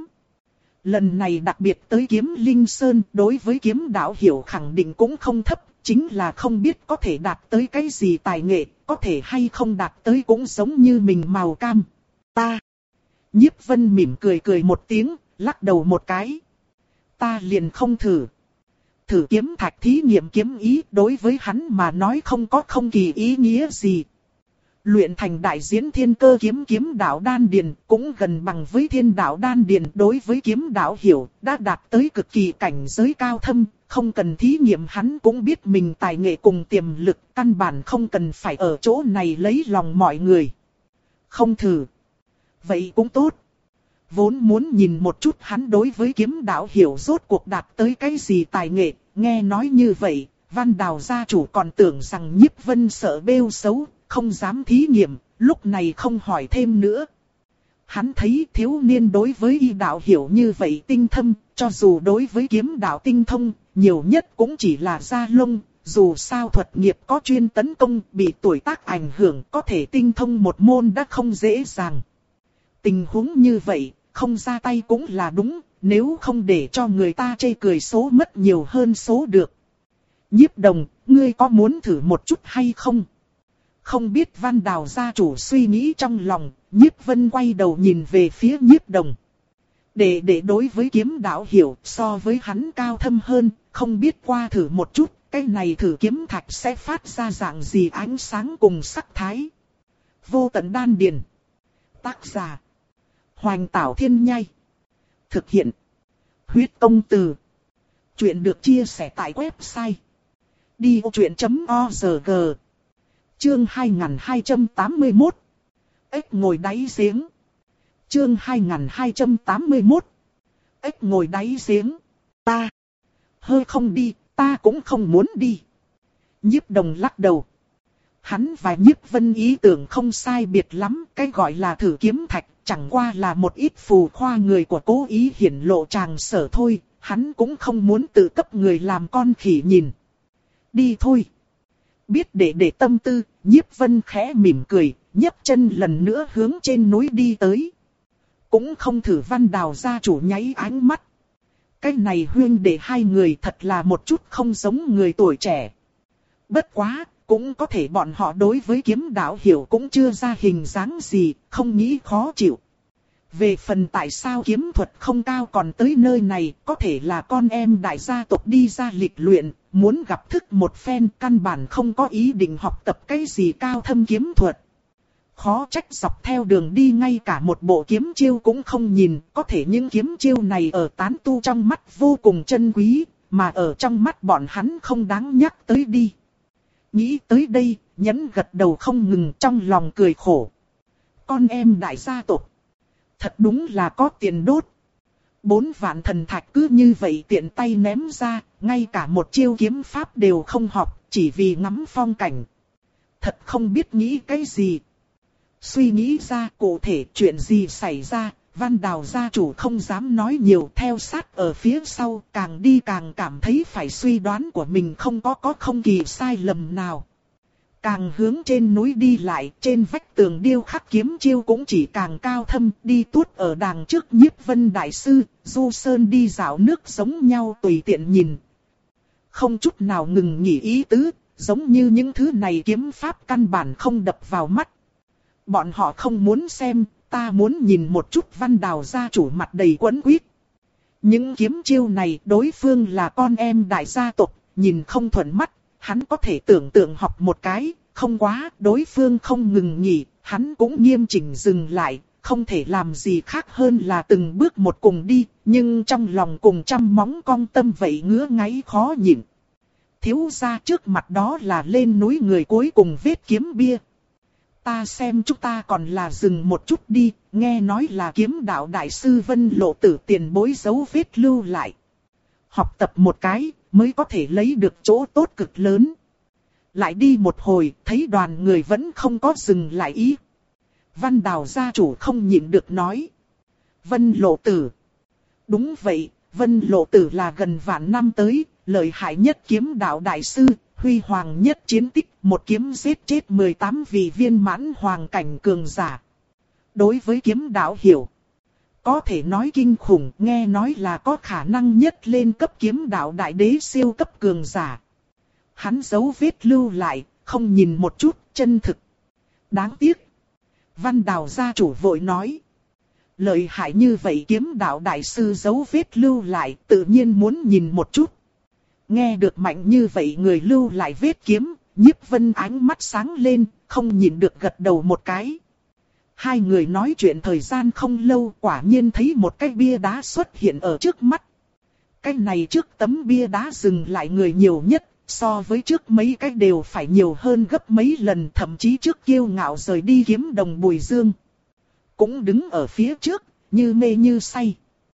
Lần này đặc biệt tới Kiếm Linh Sơn, đối với kiếm đạo hiểu khẳng định cũng không thấp, chính là không biết có thể đạt tới cái gì tài nghệ, có thể hay không đạt tới cũng giống như mình màu cam. Ta. Nhiếp Vân mỉm cười cười một tiếng, lắc đầu một cái. Ta liền không thử. Thử kiếm thạch thí nghiệm kiếm ý đối với hắn mà nói không có không kỳ ý nghĩa gì. Luyện thành đại diễn thiên cơ kiếm kiếm đạo đan điền cũng gần bằng với thiên đạo đan điền, đối với kiếm đạo hiểu đã đạt tới cực kỳ cảnh giới cao thâm, không cần thí nghiệm hắn cũng biết mình tài nghệ cùng tiềm lực, căn bản không cần phải ở chỗ này lấy lòng mọi người. Không thử. Vậy cũng tốt. Vốn muốn nhìn một chút hắn đối với kiếm đạo hiểu rốt cuộc đạt tới cái gì tài nghệ, nghe nói như vậy, Văn Đào gia chủ còn tưởng rằng Nhiếp Vân sợ bêu xấu, không dám thí nghiệm, lúc này không hỏi thêm nữa. Hắn thấy thiếu niên đối với y đạo hiểu như vậy tinh thâm, cho dù đối với kiếm đạo tinh thông, nhiều nhất cũng chỉ là da lông, dù sao thuật nghiệp có chuyên tấn công, bị tuổi tác ảnh hưởng, có thể tinh thông một môn đã không dễ dàng. Tình huống như vậy, không ra tay cũng là đúng, nếu không để cho người ta chê cười số mất nhiều hơn số được. Nhiếp Đồng, ngươi có muốn thử một chút hay không? Không biết Văn Đào gia chủ suy nghĩ trong lòng, Nhiếp Vân quay đầu nhìn về phía Nhiếp Đồng. Để để đối với kiếm đạo hiểu so với hắn cao thâm hơn, không biết qua thử một chút, cái này thử kiếm thạch sẽ phát ra dạng gì ánh sáng cùng sắc thái. Vô tận đan điền. Tác giả. Hoành Tảo Thiên Nhai. Thực hiện. Huyết Công Từ. Chuyện được chia sẻ tại website. đi ô chuyện chấm o rờ giê. Chương hai nghìn hai trăm tám mươi mốt. Ếch ngồi đáy giếng. Chương hai nghìn hai trăm tám mươi mốt. Ếch ngồi đáy giếng. Ta. Hơi không đi, ta cũng không muốn đi. Nhiếp Đồng lắc đầu. Hắn và Nhiếp Vân ý tưởng không sai biệt lắm, cái gọi là thử kiếm thạch, chẳng qua là một ít phù khoa người của cố ý hiển lộ tràng sở thôi, hắn cũng không muốn tự cấp người làm con khỉ nhìn. Đi thôi. Biết để để tâm tư, Nhiếp Vân khẽ mỉm cười, nhấc chân lần nữa hướng trên núi đi tới. Cũng không thử Văn Đào gia chủ nháy ánh mắt. Cái này huyên để hai người thật là một chút không giống người tuổi trẻ. Bất quá, cũng có thể bọn họ đối với kiếm đạo hiểu cũng chưa ra hình dáng gì, không nghĩ khó chịu. Về phần tại sao kiếm thuật không cao còn tới nơi này, có thể là con em đại gia tộc đi ra lịch luyện, muốn gặp thức một phen, căn bản không có ý định học tập cái gì cao thâm kiếm thuật. Khó trách dọc theo đường đi ngay cả một bộ kiếm chiêu cũng không nhìn, có thể những kiếm chiêu này ở tán tu trong mắt vô cùng chân quý, mà ở trong mắt bọn hắn không đáng nhắc tới đi. Nghĩ tới đây, Nhẫn gật đầu không ngừng, trong lòng cười khổ. Con em đại gia tộc. Thật đúng là có tiền đốt. Bốn vạn thần thạch cứ như vậy tiện tay ném ra, ngay cả một chiêu kiếm pháp đều không học, chỉ vì ngắm phong cảnh. Thật không biết nghĩ cái gì. Suy nghĩ ra cụ thể chuyện gì xảy ra, Văn Đào gia chủ không dám nói nhiều, theo sát ở phía sau, càng đi càng cảm thấy phải suy đoán của mình không có có không kỳ sai lầm nào. Càng hướng trên núi đi lại, trên vách tường điêu khắc kiếm chiêu cũng chỉ càng cao thâm, đi tuốt ở đàng trước Nhiếp Vân đại sư, du sơn đi dạo nước giống nhau tùy tiện nhìn. Không chút nào ngừng nghỉ ý tứ, giống như những thứ này kiếm pháp căn bản không đập vào mắt. Bọn họ không muốn xem, ta muốn nhìn một chút Văn Đào gia chủ mặt đầy quẫn quýt. Những kiếm chiêu này đối phương là con em đại gia tộc, nhìn không thuận mắt, hắn có thể tưởng tượng học một cái, không quá, đối phương không ngừng nghỉ, hắn cũng nghiêm chỉnh dừng lại, không thể làm gì khác hơn là từng bước một cùng đi, nhưng trong lòng cùng trăm móng cong tâm vậy ngứa ngáy khó nhịn. Thiếu gia trước mặt đó là lên núi người cuối cùng vết kiếm bia. Ta xem chúng ta còn là dừng một chút đi, nghe nói là kiếm đạo đại sư Vân Lộ Tử tiền bối dấu vết lưu lại. Học tập một cái, mới có thể lấy được chỗ tốt cực lớn. Lại đi một hồi, thấy đoàn người vẫn không có dừng lại ý. Văn Đào gia chủ không nhịn được nói. Vân Lộ Tử. Đúng vậy, Vân Lộ Tử là gần vạn năm tới, lợi hại nhất kiếm đạo đại sư, huy hoàng nhất chiến tích, một kiếm giết chết mười tám vị viên mãn hoàng cảnh cường giả. Đối với kiếm đạo hiểu, có thể nói kinh khủng, nghe nói là có khả năng nhất lên cấp kiếm đạo đại đế siêu cấp cường giả. Hắn dấu vết lưu lại, không nhìn một chút, chân thực. Đáng tiếc. Văn Đào gia chủ vội nói. Lợi hại như vậy kiếm đạo đại sư dấu vết lưu lại, tự nhiên muốn nhìn một chút. Nghe được mạnh như vậy người lưu lại vết kiếm, Nhiếp Vân ánh mắt sáng lên, không nhìn được gật đầu một cái. Hai người nói chuyện thời gian không lâu, quả nhiên thấy một cái bia đá xuất hiện ở trước mắt. Cái này trước tấm bia đá dừng lại người nhiều nhất, so với trước mấy cái đều phải nhiều hơn gấp mấy lần, thậm chí trước kiêu ngạo rời đi kiếm đồng Bùi Dương. Cũng đứng ở phía trước, như mê như say.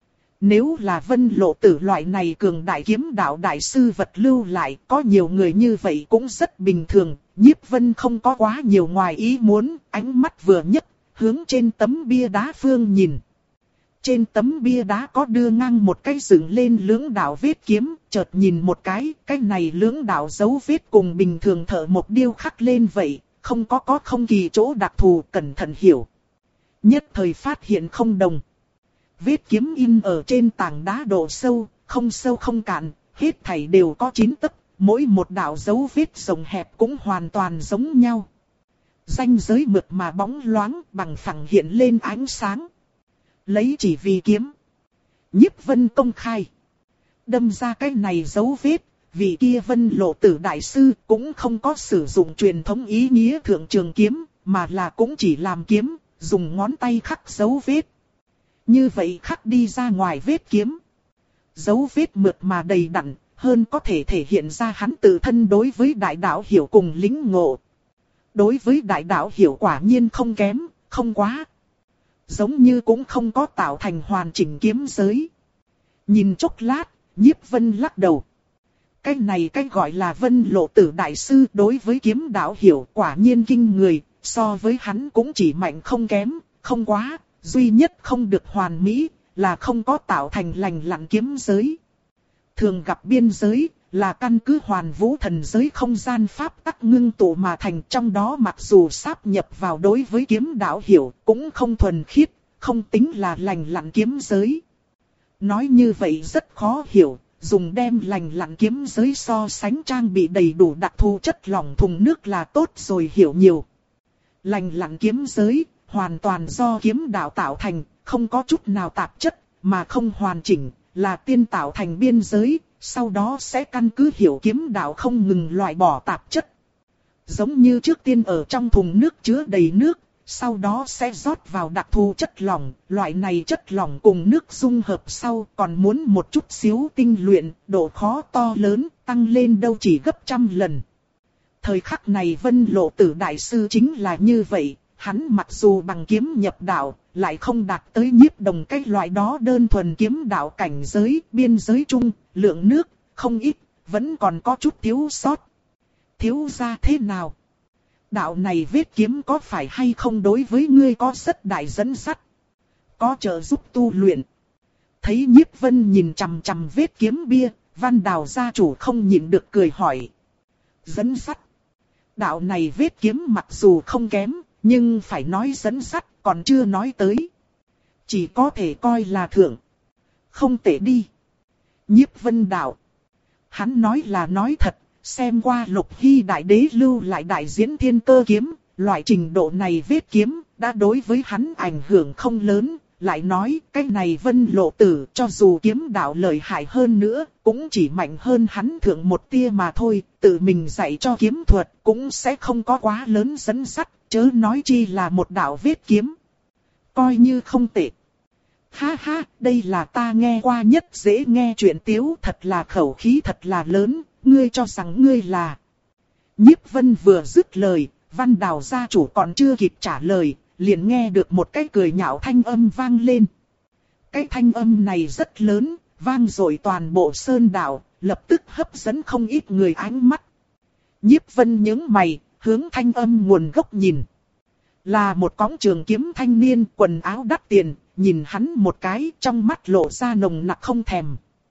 Nếu là Vân Lộ Tử loại này cường đại kiếm đạo đại sư vật lưu lại, có nhiều người như vậy cũng rất bình thường. Nhiếp Vân không có quá nhiều ngoài ý muốn, ánh mắt vừa nhấc, hướng trên tấm bia đá phương nhìn. Trên tấm bia đá có đưa ngang một cái dựng lên lưỡng đạo vết kiếm, chợt nhìn một cái, cái này lưỡng đạo dấu vết cùng bình thường thợ một điêu khắc lên vậy, không có có không kỳ chỗ đặc thù, cẩn thận hiểu. Nhất thời phát hiện không đồng. Vết kiếm in ở trên tảng đá độ sâu, không sâu không cạn, hết thảy đều có chín tấc, mỗi một đạo dấu vết rộng hẹp cũng hoàn toàn giống nhau. Ranh giới mượt mà bóng loáng, bằng phẳng hiện lên ánh sáng. Lấy chỉ vì kiếm. Nhiếp Vân công khai. Đâm ra cái này dấu vết, vì kia Vân Lộ Tử đại sư cũng không có sử dụng truyền thống ý nghĩa thượng trường kiếm, mà là cũng chỉ làm kiếm, dùng ngón tay khắc dấu vết. Như vậy khắc đi ra ngoài vết kiếm. Dấu vết mượt mà đầy đặn, hơn có thể thể hiện ra hắn tự thân đối với đại đạo hiểu cùng lĩnh ngộ. Đối với đại đạo hiểu quả nhiên không kém, không quá. Giống như cũng không có tạo thành hoàn chỉnh kiếm giới. Nhìn chốc lát, Nhiếp Vân lắc đầu. Cái này cái gọi là Vân Lộ Tử đại sư đối với kiếm đạo hiểu quả nhiên kinh người, so với hắn cũng chỉ mạnh không kém, không quá, duy nhất không được hoàn mỹ, là không có tạo thành lành lặn kiếm giới. Thường gặp biên giới, là căn cứ hoàn vũ thần giới không gian pháp tắc ngưng tụ mà thành, trong đó mặc dù sáp nhập vào đối với kiếm đạo hiểu, cũng không thuần khiết, không tính là lành lặn kiếm giới. Nói như vậy rất khó hiểu, dùng đem lành lặn kiếm giới so sánh trang bị đầy đủ đặc thù chất lỏng thùng nước là tốt rồi hiểu nhiều. Lành lặn kiếm giới, hoàn toàn do kiếm đạo tạo thành, không có chút nào tạp chất, mà không hoàn chỉnh, là tiên tạo thành biên giới, sau đó sẽ căn cứ hiểu kiếm đạo không ngừng loại bỏ tạp chất. Giống như trước tiên ở trong thùng nước chứa đầy nước, sau đó sẽ rót vào đặc thù chất lỏng, loại này chất lỏng cùng nước dung hợp sau còn muốn một chút xíu tinh luyện, độ khó to lớn, tăng lên đâu chỉ gấp trăm lần. Thời khắc này Vân Lộ Tử đại sư chính là như vậy, hắn mặc dù bằng kiếm nhập đạo, lại không đạt tới Nhiếp Đồng cái loại đó đơn thuần kiếm đạo cảnh giới, biên giới chung, lượng nước, không ít, vẫn còn có chút thiếu sót. Thiếu ra thế nào? Đạo này vết kiếm có phải hay không đối với ngươi có rất đại dẫn dắt? Có trợ giúp tu luyện? Thấy Nhiếp Vân nhìn chằm chằm vết kiếm bia, Văn Đào gia chủ không nhịn được cười hỏi. Dẫn dắt? Đạo này vết kiếm mặc dù không kém, nhưng phải nói dẫn dắt còn chưa nói tới. Chỉ có thể coi là thượng. Không tệ đi. Nhiếp Vân đạo. Hắn nói là nói thật, xem qua Lục Hy đại đế lưu lại đại diễn thiên cơ kiếm, loại trình độ này vết kiếm, đã đối với hắn ảnh hưởng không lớn. Lại nói, cái này Vân Lộ Tử cho dù kiếm đạo lợi hại hơn nữa, cũng chỉ mạnh hơn hắn thượng một tia mà thôi, tự mình dạy cho kiếm thuật cũng sẽ không có quá lớn dẫn dắt, chớ nói chi là một đạo vết kiếm. Coi như không tệ. Ha ha, đây là ta nghe qua nhất dễ nghe chuyện tiếu, thật là khẩu khí thật là lớn, ngươi cho rằng ngươi là... Nhiếp Vân vừa dứt lời, Văn Đào gia chủ còn chưa kịp trả lời, liền nghe được một cái cười nhạo thanh âm vang lên. Cái thanh âm này rất lớn, vang dội toàn bộ sơn đảo, lập tức hấp dẫn không ít người ánh mắt. Nhiếp Vân nhướng mày, hướng thanh âm nguồn gốc nhìn. Là một cõng trường kiếm thanh niên, quần áo đắt tiền, nhìn hắn một cái, trong mắt lộ ra nồng nặc không thèm.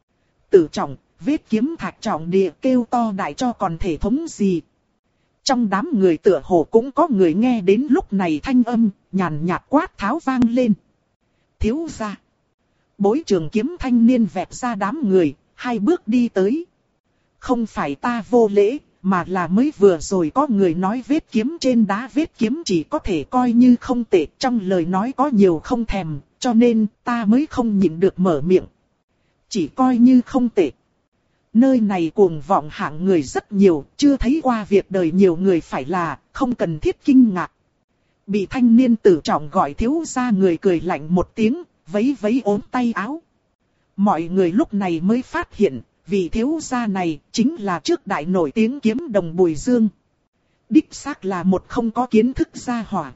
Tử Trọng, vết kiếm thạch trọng địa kêu to đại cho còn thể thống gì. Trong đám người tựa hồ cũng có người nghe đến lúc này thanh âm, nhàn nhạt quát tháo vang lên. Thiếu gia. Bối trường kiếm thanh niên vẹp ra đám người, hai bước đi tới. Không phải ta vô lễ, mà là mới vừa rồi có người nói vết kiếm trên đá vết kiếm chỉ có thể coi như không tệ, trong lời nói có nhiều không thèm, cho nên ta mới không nhịn được mở miệng. Chỉ coi như không tệ. Nơi này cuồng vọng hạng người rất nhiều, chưa thấy qua việc đời nhiều người phải là, không cần thiết kinh ngạc. Bị thanh niên Tử Trọng gọi thiếu gia người cười lạnh một tiếng, vấy vấy ốm tay áo. Mọi người lúc này mới phát hiện, vị thiếu gia này chính là trước đại nổi tiếng kiếm đồng Bùi Dương. Đích xác là một không có kiến thức gia hỏa.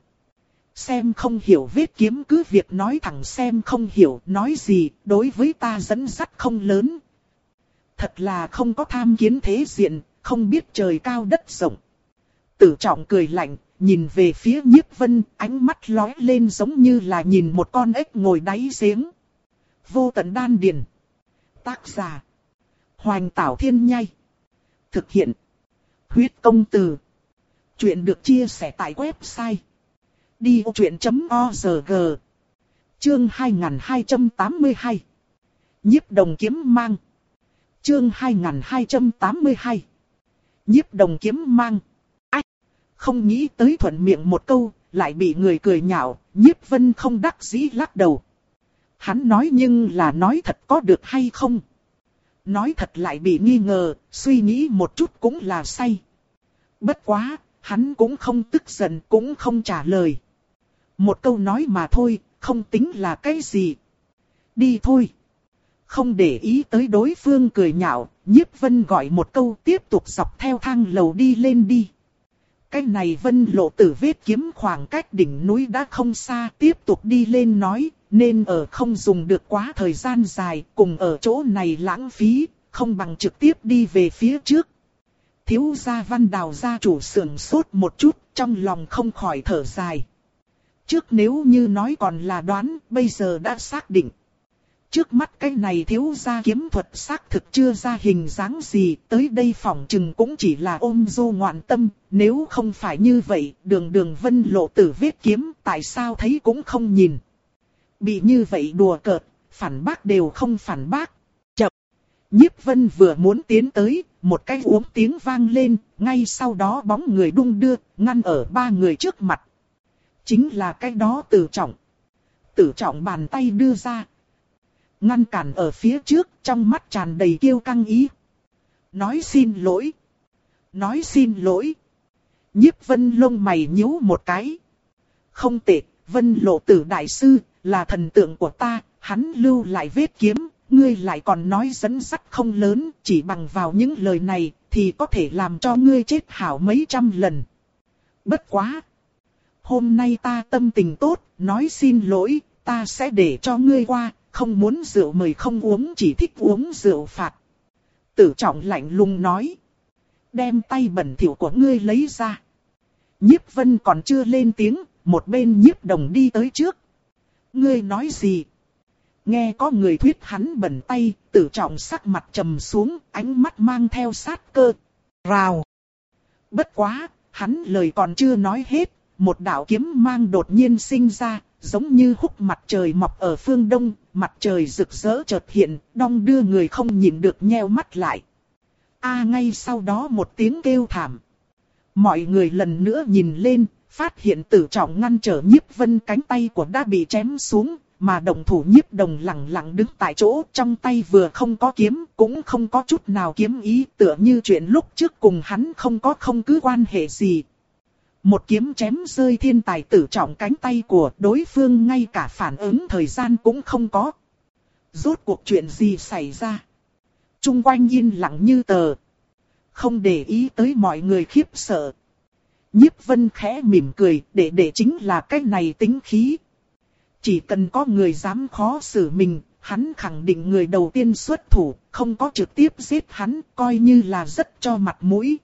Xem không hiểu vết kiếm cứ việc nói thẳng xem không hiểu, nói gì, đối với ta dẫn dắt không lớn. Thật là không có tham kiến thế diện, không biết trời cao đất rộng. Tử Trọng cười lạnh, nhìn về phía Nhiếp Vân, ánh mắt lóe lên giống như là nhìn một con ếch ngồi đáy giếng. Vô tận đan điền. Tác giả: Hoành Tảo Thiên Nhai. Thực hiện: Huyết Công Từ. Chuyện được chia sẻ tại website đi ô chuyện chấm org. Chương hai nghìn hai trăm tám mươi hai. Nhiếp đồng kiếm mang. Chương hai nghìn hai trăm tám mươi hai. Nhiếp đồng kiếm mang. Ách! Không nghĩ tới thuận miệng một câu, lại bị người cười nhạo, Nhiếp Vân không đắc dĩ lắc đầu. Hắn nói nhưng là nói thật có được hay không? Nói thật lại bị nghi ngờ, suy nghĩ một chút cũng là say. Bất quá, hắn cũng không tức giận, cũng không trả lời. Một câu nói mà thôi, không tính là cái gì. Đi thôi. Không để ý tới đối phương cười nhạo, Nhiếp Vân gọi một câu tiếp tục dọc theo thang lầu đi lên đi. Cái này Vân Lộ Tử vết kiếm khoảng cách đỉnh núi đã không xa, tiếp tục đi lên nói, nên ở không dùng được quá thời gian dài, cùng ở chỗ này lãng phí, không bằng trực tiếp đi về phía trước. Thiếu gia Văn Đào gia chủ sườn sốt một chút, trong lòng không khỏi thở dài. Trước nếu như nói còn là đoán, bây giờ đã xác định. Trước mắt cái này thiếu gia kiếm thuật xác thực chưa ra hình dáng gì, tới đây phỏng chừng cũng chỉ là ôm dô ngoạn tâm, nếu không phải như vậy, đường đường Vân Lộ Tử vết kiếm, tại sao thấy cũng không nhìn. Bị như vậy đùa cợt, phản bác đều không phản bác. Chập! Nhiếp Vân vừa muốn tiến tới, một cái uống tiếng vang lên, ngay sau đó bóng người đung đưa, ngăn ở ba người trước mặt. Chính là cái đó Tử Trọng. Tử Trọng bàn tay đưa ra. Ngăn cản ở phía trước, trong mắt tràn đầy kiêu căng ý. Nói xin lỗi. Nói xin lỗi. Nhiếp Vân lông mày nhíu một cái. Không tệ, Vân Lộ Tử đại sư, là thần tượng của ta, hắn lưu lại vết kiếm, ngươi lại còn nói dẫn dắt không lớn, chỉ bằng vào những lời này, thì có thể làm cho ngươi chết hảo mấy trăm lần. Bất quá. Hôm nay ta tâm tình tốt, nói xin lỗi, ta sẽ để cho ngươi qua. Không muốn rượu mời không uống, chỉ thích uống rượu phạt. Tử Trọng lạnh lùng nói. Đem tay bẩn thỉu của ngươi lấy ra. Nhiếp Vân còn chưa lên tiếng, một bên Nhiếp Đồng đi tới trước. Ngươi nói gì? Nghe có người thuyết hắn bẩn tay, Tử Trọng sắc mặt trầm xuống, ánh mắt mang theo sát cơ. Rào! Bất quá, hắn lời còn chưa nói hết, một đạo kiếm mang đột nhiên sinh ra. Giống như húc mặt trời mọc ở phương đông, mặt trời rực rỡ chợt hiện, đong đưa người không nhìn được nheo mắt lại. A ngay sau đó một tiếng kêu thảm. Mọi người lần nữa nhìn lên, phát hiện Tử Trọng ngăn trở Nhiếp Vân cánh tay của đã bị chém xuống, mà động thủ Nhiếp Đồng lặng lặng đứng tại chỗ, trong tay vừa không có kiếm, cũng không có chút nào kiếm ý, tựa như chuyện lúc trước cùng hắn không có không cứ quan hệ gì. Một kiếm chém rơi thiên tài Tử Trọng cánh tay của đối phương, ngay cả phản ứng thời gian cũng không có. Rốt cuộc chuyện gì xảy ra? Trung quanh yên lặng như tờ, không để ý tới mọi người khiếp sợ. Nhiếp Vân khẽ mỉm cười, để để chính là cái này tính khí. Chỉ cần có người dám khó xử mình, hắn khẳng định người đầu tiên xuất thủ, không có trực tiếp giết hắn, coi như là rất cho mặt mũi.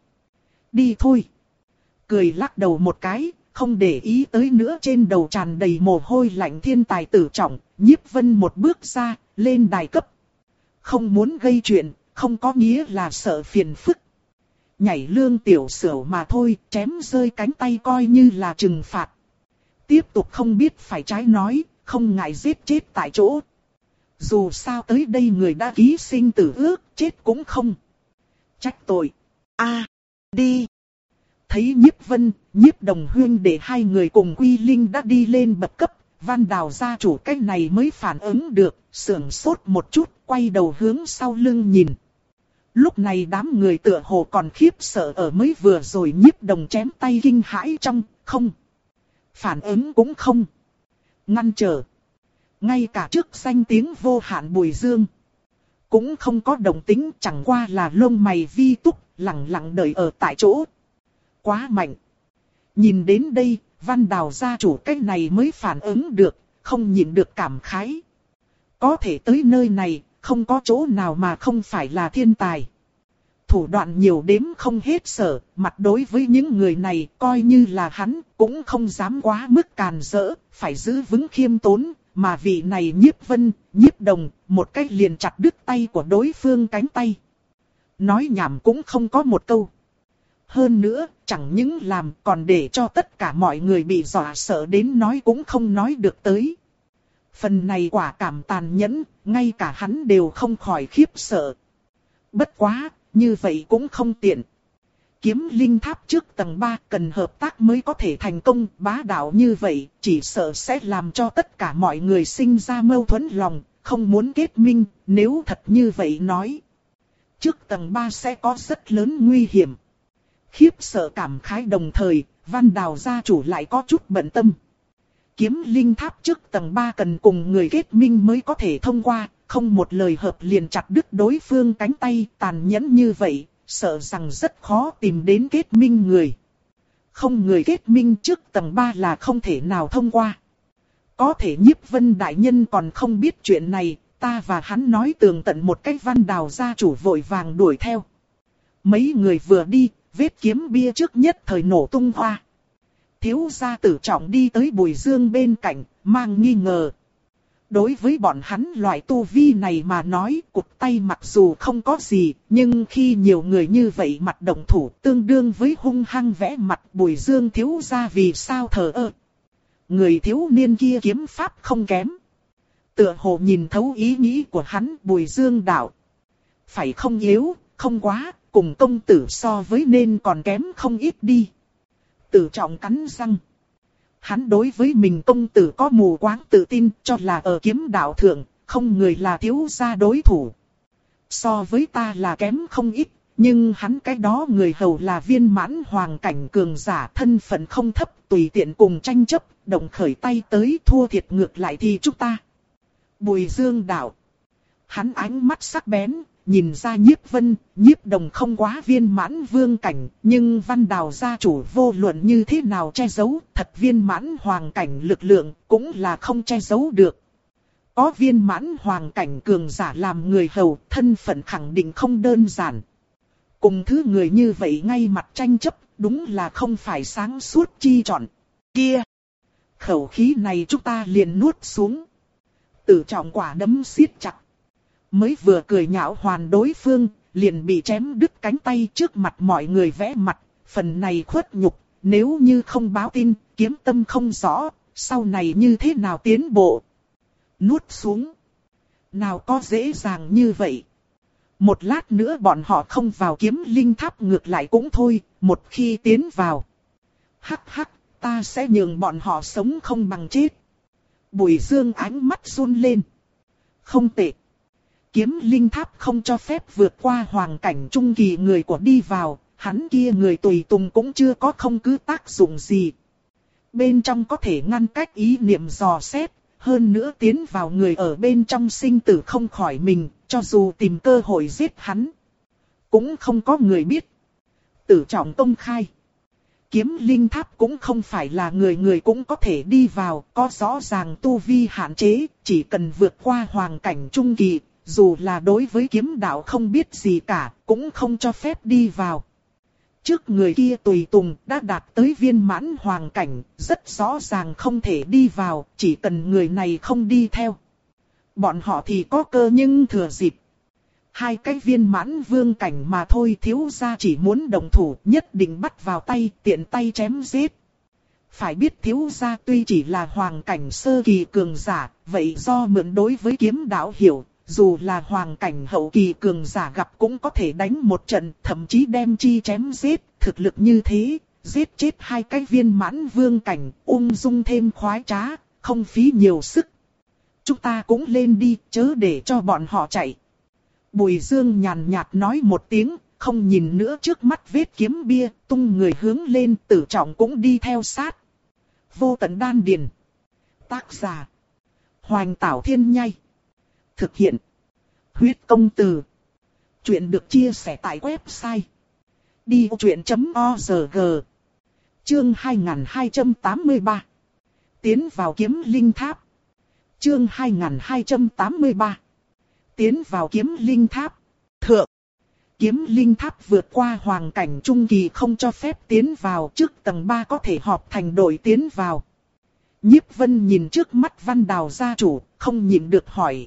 Đi thôi. Cười lắc đầu một cái, không để ý tới nữa trên đầu tràn đầy mồ hôi lạnh thiên tài Tử Trọng, Nhiếp Vân một bước ra, lên đài cấp. Không muốn gây chuyện, không có nghĩa là sợ phiền phức. Nhảy lương tiểu xửu mà thôi, chém rơi cánh tay coi như là trừng phạt. Tiếp tục không biết phải trái nói, không ngại giết chết tại chỗ. Dù sao tới đây người đã ký sinh tử ước, chết cũng không trách tội. A, đi. Thấy Nhiếp Vân, Nhiếp Đồng huynh để hai người cùng Quy Linh đã đi lên bậc cấp, Văn Đào gia chủ cái này mới phản ứng được, sưởng sốt một chút, quay đầu hướng sau lưng nhìn. Lúc này đám người tựa hồ còn khiếp sợ ở mới vừa rồi Nhiếp Đồng chém tay kinh hãi trong, không. Phản ứng cũng không. Ngăn trở. Ngay cả trước danh tiếng vô hạn Bùi Dương. Cũng không có đồng tính, chẳng qua là lông mày vi túc, lặng lặng đợi ở tại chỗ. Quá mạnh. Nhìn đến đây, Văn Đào gia chủ cái này mới phản ứng được, không nhịn được cảm khái. Có thể tới nơi này, không có chỗ nào mà không phải là thiên tài. Thủ đoạn nhiều đếm không hết sở, mặt đối với những người này coi như là hắn cũng không dám quá mức càn rỡ, phải giữ vững khiêm tốn, mà vị này Nhiếp Vân, Nhiếp Đồng, một cách liền chặt đứt tay của đối phương cánh tay. Nói nhảm cũng không có một câu. Hơn nữa, chẳng những làm còn để cho tất cả mọi người bị dọa sợ đến nói cũng không nói được tới. Phần này quả cảm tàn nhẫn, ngay cả hắn đều không khỏi khiếp sợ. Bất quá, như vậy cũng không tiện. Kiếm linh tháp trước tầng ba cần hợp tác mới có thể thành công, bá đạo như vậy, chỉ sợ sẽ làm cho tất cả mọi người sinh ra mâu thuẫn lòng, không muốn kết minh, nếu thật như vậy nói. Trước tầng ba sẽ có rất lớn nguy hiểm. Khiếp sợ cảm khái đồng thời, Văn Đào gia chủ lại có chút bận tâm. Kiếm linh tháp trước tầng ba cần cùng người kết minh mới có thể thông qua, không một lời hợp liền chặt đứt đối phương cánh tay, tàn nhẫn như vậy, sợ rằng rất khó tìm đến kết minh người. Không người kết minh trước tầng ba là không thể nào thông qua. Có thể Nhiếp Vân đại nhân còn không biết chuyện này, ta và hắn nói tường tận một cách. Văn Đào gia chủ vội vàng đuổi theo. Mấy người vừa đi, vết kiếm bia trước nhất thời nổ tung hoa. Thiếu gia Tử Trọng đi tới Bùi Dương bên cạnh, mang nghi ngờ. Đối với bọn hắn loại tu vi này mà nói, cụt tay mặc dù không có gì, nhưng khi nhiều người như vậy mặt động thủ tương đương với hung hăng vẽ mặt. Bùi Dương thiếu gia vì sao thờ ơ. Người thiếu niên kia kiếm pháp không kém. Tựa hồ nhìn thấu ý nghĩ của hắn. Bùi Dương đạo. Phải không yếu, không quá, cùng công tử so với nên còn kém không ít đi. Tử Trọng cắn răng. Hắn đối với mình công tử có mù quáng tự tin, cho là ở kiếm đạo thượng, không người là thiếu gia đối thủ. So với ta là kém không ít, nhưng hắn cái đó người hầu là viên mãn hoàng cảnh cường giả, thân phận không thấp, tùy tiện cùng tranh chấp, động khởi tay tới thua thiệt ngược lại thì chúng ta. Bùi Dương đạo. Hắn ánh mắt sắc bén. Nhìn ra Nhiếp Vân, Nhiếp Đồng không quá viên mãn vương cảnh, nhưng Văn Đào gia chủ vô luận như thế nào che giấu, thật viên mãn hoàng cảnh lực lượng cũng là không che giấu được. Có viên mãn hoàng cảnh cường giả làm người hầu, thân phận khẳng định không đơn giản. Cùng thứ người như vậy ngay mặt tranh chấp, đúng là không phải sáng suốt chi chọn. Kia! Khẩu khí này chúng ta liền nuốt xuống. Tử Trọng quả đấm siết chặt. Mới vừa cười nhạo hoàn đối phương, liền bị chém đứt cánh tay trước mặt mọi người vẽ mặt, phần này khuất nhục, nếu như không báo tin, kiếm tâm không rõ, sau này như thế nào tiến bộ. Nuốt xuống. Nào có dễ dàng như vậy. Một lát nữa bọn họ không vào kiếm linh tháp ngược lại cũng thôi, một khi tiến vào. Hắc hắc, ta sẽ nhường bọn họ sống không bằng chết. Bùi Dương ánh mắt run lên. Không tệ. Kiếm linh tháp không cho phép vượt qua hoàng cảnh trung kỳ người của đi vào, hắn kia người tùy tùng cũng chưa có không cứ tác dụng gì. Bên trong có thể ngăn cách ý niệm dò xét, hơn nữa tiến vào người ở bên trong sinh tử không khỏi mình, cho dù tìm cơ hội giết hắn. Cũng không có người biết. Tử Trọng công khai. Kiếm linh tháp cũng không phải là người người cũng có thể đi vào, có rõ ràng tu vi hạn chế, chỉ cần vượt qua hoàng cảnh trung kỳ, dù là đối với kiếm đạo không biết gì cả, cũng không cho phép đi vào. Trước người kia tùy tùng đã đạt tới viên mãn hoàng cảnh, rất rõ ràng không thể đi vào, chỉ cần người này không đi theo. Bọn họ thì có cơ nhưng thừa dịp. Hai cái viên mãn vương cảnh mà thôi, thiếu gia chỉ muốn động thủ nhất định bắt vào tay, tiện tay chém giết. Phải biết thiếu gia tuy chỉ là hoàng cảnh sơ kỳ cường giả, vậy do mượn đối với kiếm đạo hiểu, dù là hoàng cảnh hậu kỳ cường giả gặp cũng có thể đánh một trận, thậm chí đem chi chém giết, thực lực như thế, giết chết hai cái viên mãn vương cảnh, ung dung thêm khoái trá, không phí nhiều sức. Chúng ta cũng lên đi, chớ để cho bọn họ chạy. Bùi Dương nhàn nhạt nói một tiếng, không nhìn nữa trước mắt vết kiếm bia, tung người hướng lên, Tử Trọng cũng đi theo sát. Vô tận đan điền. Tác giả. Hoành Tảo Thiên Nhai. Thực hiện. Huyết công từ. Chuyện được chia sẻ tại website. đi vô chuyện chấm org. Chương hai nghìn hai trăm tám mươi ba. Tiến vào kiếm linh tháp. Chương hai nghìn hai trăm tám mươi ba. Tiến vào kiếm linh tháp. Thượng. Kiếm linh tháp vượt qua hoàng cảnh trung kỳ không cho phép tiến vào, trước tầng ba có thể họp thành đội tiến vào. Nhiếp Vân nhìn trước mắt Văn Đào gia chủ, không nhịn được hỏi.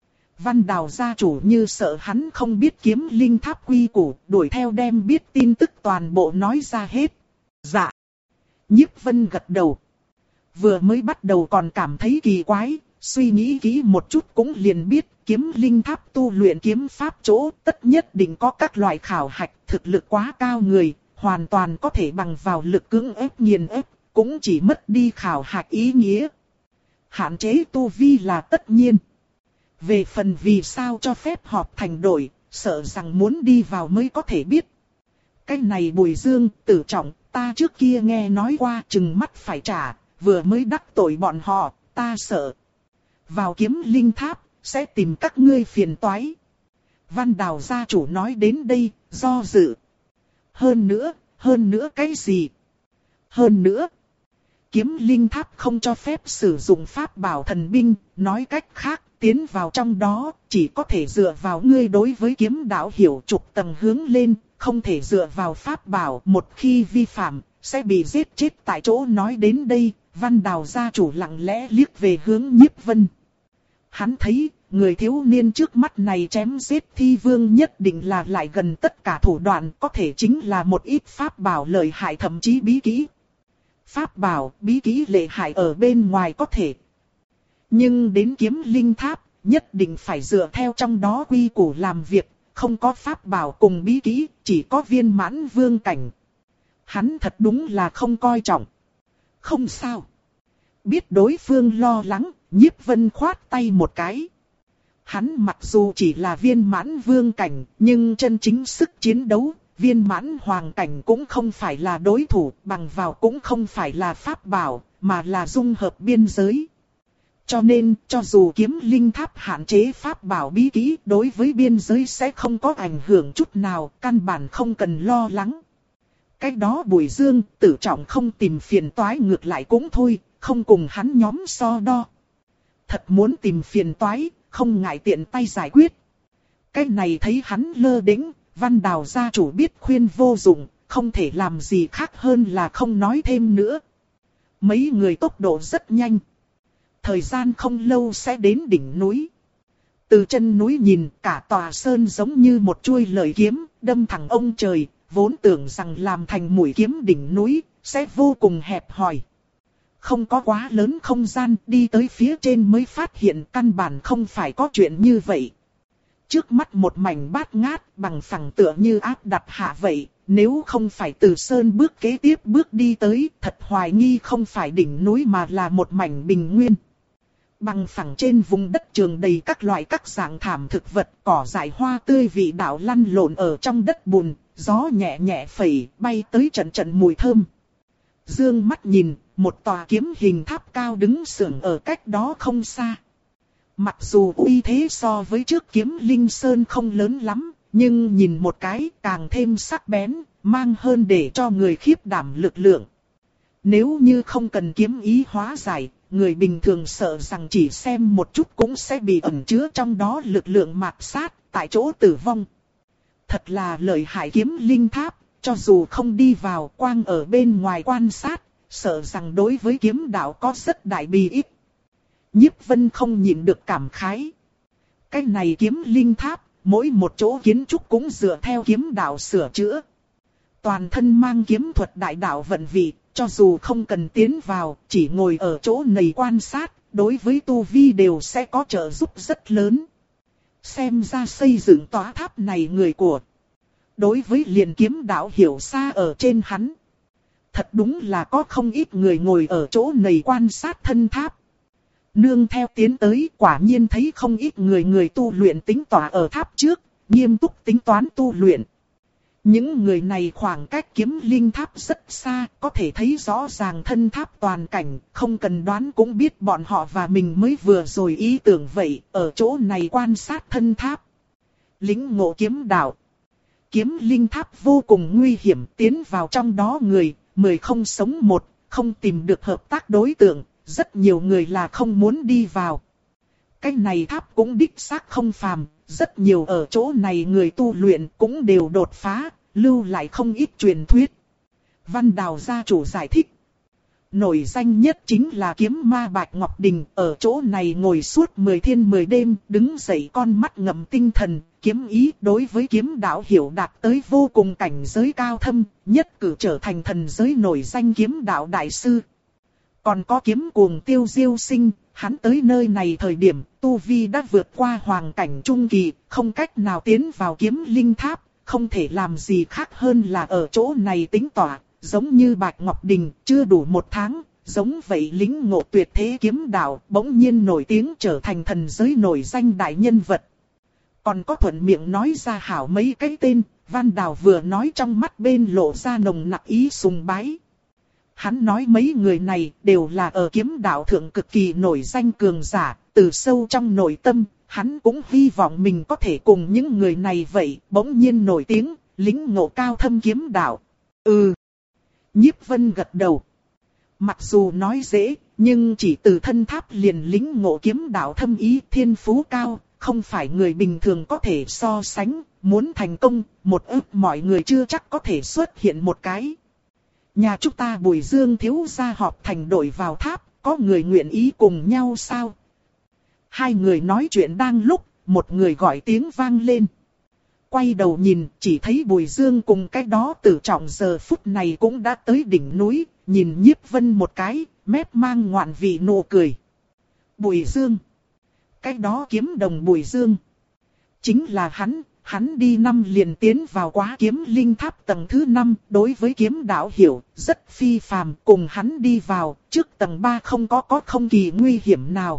Văn Đào gia chủ như sợ hắn không biết kiếm linh tháp quy củ, đuổi theo đem biết tin tức toàn bộ nói ra hết. Dạ. Nhiếp Vân gật đầu. Vừa mới bắt đầu còn cảm thấy kỳ quái, suy nghĩ kỹ một chút cũng liền biết kiếm linh tháp tu luyện kiếm pháp chỗ tất nhất định có các loại khảo hạch, thực lực quá cao người, hoàn toàn có thể bằng vào lực cưỡng ép nghiền ép, cũng chỉ mất đi khảo hạch ý nghĩa. Hạn chế tu vi là tất nhiên. Về phần vì sao cho phép họp thành đội, sợ rằng muốn đi vào mới có thể biết. Cái này Bùi Dương, Tử Trọng, ta trước kia nghe nói qua chừng mắt phải trả, vừa mới đắc tội bọn họ, ta sợ. Vào kiếm linh tháp, sẽ tìm các ngươi phiền toái. Văn Đào gia chủ nói đến đây, do dự. Hơn nữa, hơn nữa cái gì? Hơn nữa, kiếm linh tháp không cho phép sử dụng pháp bảo thần binh, nói cách khác, tiến vào trong đó, chỉ có thể dựa vào ngươi đối với kiếm đạo hiểu trục tầng hướng lên, không thể dựa vào pháp bảo, một khi vi phạm, sẽ bị giết chết tại chỗ. Nói đến đây, Văn Đào gia chủ lặng lẽ liếc về hướng Nhiếp Vân. Hắn thấy, người thiếu niên trước mắt này chém giết thi vương nhất định là lại gần tất cả thủ đoạn, có thể chính là một ít pháp bảo lợi hại thậm chí bí kỹ. Pháp bảo, bí kỹ lợi hại ở bên ngoài có thể. Nhưng đến kiếm linh tháp, nhất định phải dựa theo trong đó quy củ làm việc, không có pháp bảo cùng bí kỹ, chỉ có viên mãn vương cảnh. Hắn thật đúng là không coi trọng. Không sao. Biết đối phương lo lắng, Nhiếp Vân khoát tay một cái. Hắn mặc dù chỉ là viên mãn vương cảnh, nhưng chân chính sức chiến đấu, viên mãn hoàng cảnh cũng không phải là đối thủ, bằng vào cũng không phải là pháp bảo, mà là dung hợp biên giới. Cho nên, cho dù kiếm linh tháp hạn chế pháp bảo bí kỹ, đối với biên giới sẽ không có ảnh hưởng chút nào, căn bản không cần lo lắng. Cái đó Bùi Dương, Tử Trọng không tìm phiền toái ngược lại cũng thôi, không cùng hắn nhóm so đo. Thật muốn tìm phiền toái, không ngại tiện tay giải quyết. Cái này thấy hắn lơ đễnh, Văn Đào gia chủ biết khuyên vô dụng, không thể làm gì khác hơn là không nói thêm nữa. Mấy người tốc độ rất nhanh. Thời gian không lâu sẽ đến đỉnh núi. Từ chân núi nhìn, cả tòa sơn giống như một chuôi lợi kiếm, đâm thẳng ông trời, vốn tưởng rằng làm thành mũi kiếm đỉnh núi, sẽ vô cùng hẹp hòi. Không có quá lớn không gian, đi tới phía trên mới phát hiện căn bản không phải có chuyện như vậy. Trước mắt một mảnh bát ngát bằng phẳng tựa như áp đặt hạ vậy, nếu không phải Từ Sơn bước kế tiếp bước đi tới, thật hoài nghi không phải đỉnh núi mà là một mảnh bình nguyên. Bằng phẳng trên vùng đất trường đầy các loại các dạng thảm thực vật, cỏ dại hoa tươi vị đạo lăn lộn ở trong đất bùn, gió nhẹ nhẹ phẩy, bay tới trận trận mùi thơm. Dương mắt nhìn, một tòa kiếm hình tháp cao đứng sưởng ở cách đó không xa. Mặc dù uy thế so với trước kiếm Linh Sơn không lớn lắm, nhưng nhìn một cái càng thêm sắc bén, mang hơn để cho người khiếp đảm lực lượng. Nếu như không cần kiếm ý hóa giải, người bình thường sợ rằng chỉ xem một chút cũng sẽ bị ẩn chứa trong đó lực lượng mạt sát, tại chỗ tử vong. Thật là lợi hại kiếm linh tháp, cho dù không đi vào quang ở bên ngoài quan sát, sợ rằng đối với kiếm đạo có rất đại bi ích. Nhiếp Vân không nhịn được cảm khái. Cái này kiếm linh tháp, mỗi một chỗ kiến trúc cũng dựa theo kiếm đạo sửa chữa. Toàn thân mang kiếm thuật đại đạo vận vị, cho dù không cần tiến vào, chỉ ngồi ở chỗ này quan sát, đối với tu vi đều sẽ có trợ giúp rất lớn. Xem ra xây dựng tòa tháp này người của. Đối với liền kiếm đạo hiểu xa ở trên hắn. Thật đúng là có không ít người ngồi ở chỗ này quan sát thân tháp. Nương theo tiến tới quả nhiên thấy không ít người người tu luyện tính tỏa ở tháp trước, nghiêm túc tính toán tu luyện. Những người này khoảng cách kiếm linh tháp rất xa, có thể thấy rõ ràng thân tháp toàn cảnh, không cần đoán cũng biết bọn họ và mình mới vừa rồi ý tưởng vậy, ở chỗ này quan sát thân tháp. Lĩnh ngộ kiếm đạo. Kiếm linh tháp vô cùng nguy hiểm, tiến vào trong đó người, mười không sống một, không tìm được hợp tác đối tượng, rất nhiều người là không muốn đi vào. Cái này tháp cũng đích xác không phàm, rất nhiều ở chỗ này người tu luyện cũng đều đột phá, lưu lại không ít truyền thuyết. Văn Đào gia chủ giải thích. Nổi danh nhất chính là kiếm ma Bạch Ngọc Đình, ở chỗ này ngồi suốt mười thiên mười đêm, đứng dậy con mắt ngậm tinh thần, kiếm ý đối với kiếm đạo hiểu đạt tới vô cùng cảnh giới cao thâm, nhất cử trở thành thần giới nổi danh kiếm đạo đại sư. Còn có kiếm cuồng Tiêu Diêu Sinh, hắn tới nơi này thời điểm, tu vi đã vượt qua hoàng cảnh trung kỳ, không cách nào tiến vào kiếm linh tháp, không thể làm gì khác hơn là ở chỗ này tính tỏa, giống như Bạch Ngọc Đình, chưa đủ một tháng, giống vậy lính ngộ tuyệt thế kiếm đạo, bỗng nhiên nổi tiếng trở thành thần giới nổi danh đại nhân vật. Còn có thuận miệng nói ra hảo mấy cái tên, Văn Đào vừa nói trong mắt bên lộ ra nồng nặc ý sùng bái. Hắn nói mấy người này đều là ở kiếm đạo thượng cực kỳ nổi danh cường giả, từ sâu trong nội tâm, hắn cũng hy vọng mình có thể cùng những người này vậy, bỗng nhiên nổi tiếng, lĩnh ngộ cao thâm kiếm đạo. Ừ. Nhiếp Vân gật đầu. Mặc dù nói dễ, nhưng chỉ từ thân tháp liền lĩnh ngộ kiếm đạo thâm ý thiên phú cao, không phải người bình thường có thể so sánh, muốn thành công, một ức mọi người chưa chắc có thể xuất hiện một cái. Nhà chúng ta Bùi Dương thiếu gia họp thành đội vào tháp, có người nguyện ý cùng nhau sao? Hai người nói chuyện đang lúc, một người gọi tiếng vang lên. Quay đầu nhìn, chỉ thấy Bùi Dương cùng cái đó Tử Trọng giờ phút này cũng đã tới đỉnh núi, nhìn Nhiếp Vân một cái, mép mang ngoạn vị nụ cười. Bùi Dương. Cái đó kiếm đồng Bùi Dương. Chính là hắn. Hắn đi năm liền tiến vào quá kiếm linh tháp tầng thứ năm, đối với kiếm đạo hiểu, rất phi phàm, cùng hắn đi vào, trước tầng ba không có có không kỳ nguy hiểm nào.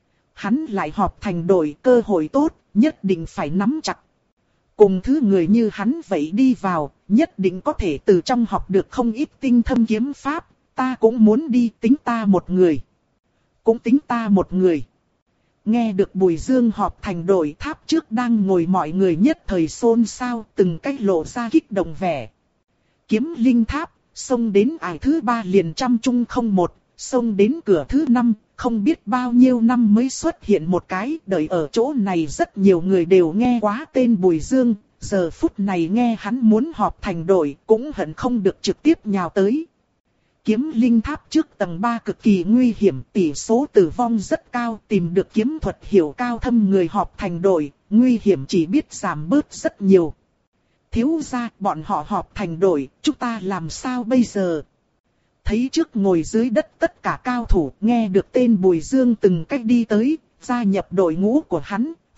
Hắn lại họp thành đội, cơ hội tốt, nhất định phải nắm chặt. Cùng thứ người như hắn vậy đi vào, nhất định có thể từ trong học được không ít tinh thâm kiếm pháp, ta cũng muốn đi, tính ta một người. Cũng tính ta một người. Nghe được Bùi Dương họp thành đội, tháp trước đang ngồi mọi người nhất thời xôn xao, từng cách lộ ra kích động vẻ. Kiếm linh tháp, xông đến ải thứ ba liền trăm trung không một, xông đến cửa thứ năm, không biết bao nhiêu năm mới xuất hiện một cái, đợi ở chỗ này rất nhiều người đều nghe quá tên Bùi Dương, giờ phút này nghe hắn muốn họp thành đội, cũng hận không được trực tiếp nhào tới. Kiếm linh tháp trước tầng ba cực kỳ nguy hiểm, tỷ số tử vong rất cao, tìm được kiếm thuật hiểu cao thâm người họp thành đội, nguy hiểm chỉ biết giảm bớt rất nhiều. Thiếu gia, bọn họ họp thành đội, chúng ta làm sao bây giờ? Thấy trước ngồi dưới đất tất cả cao thủ, nghe được tên Bùi Dương từng cách đi tới, gia nhập đội ngũ của hắn,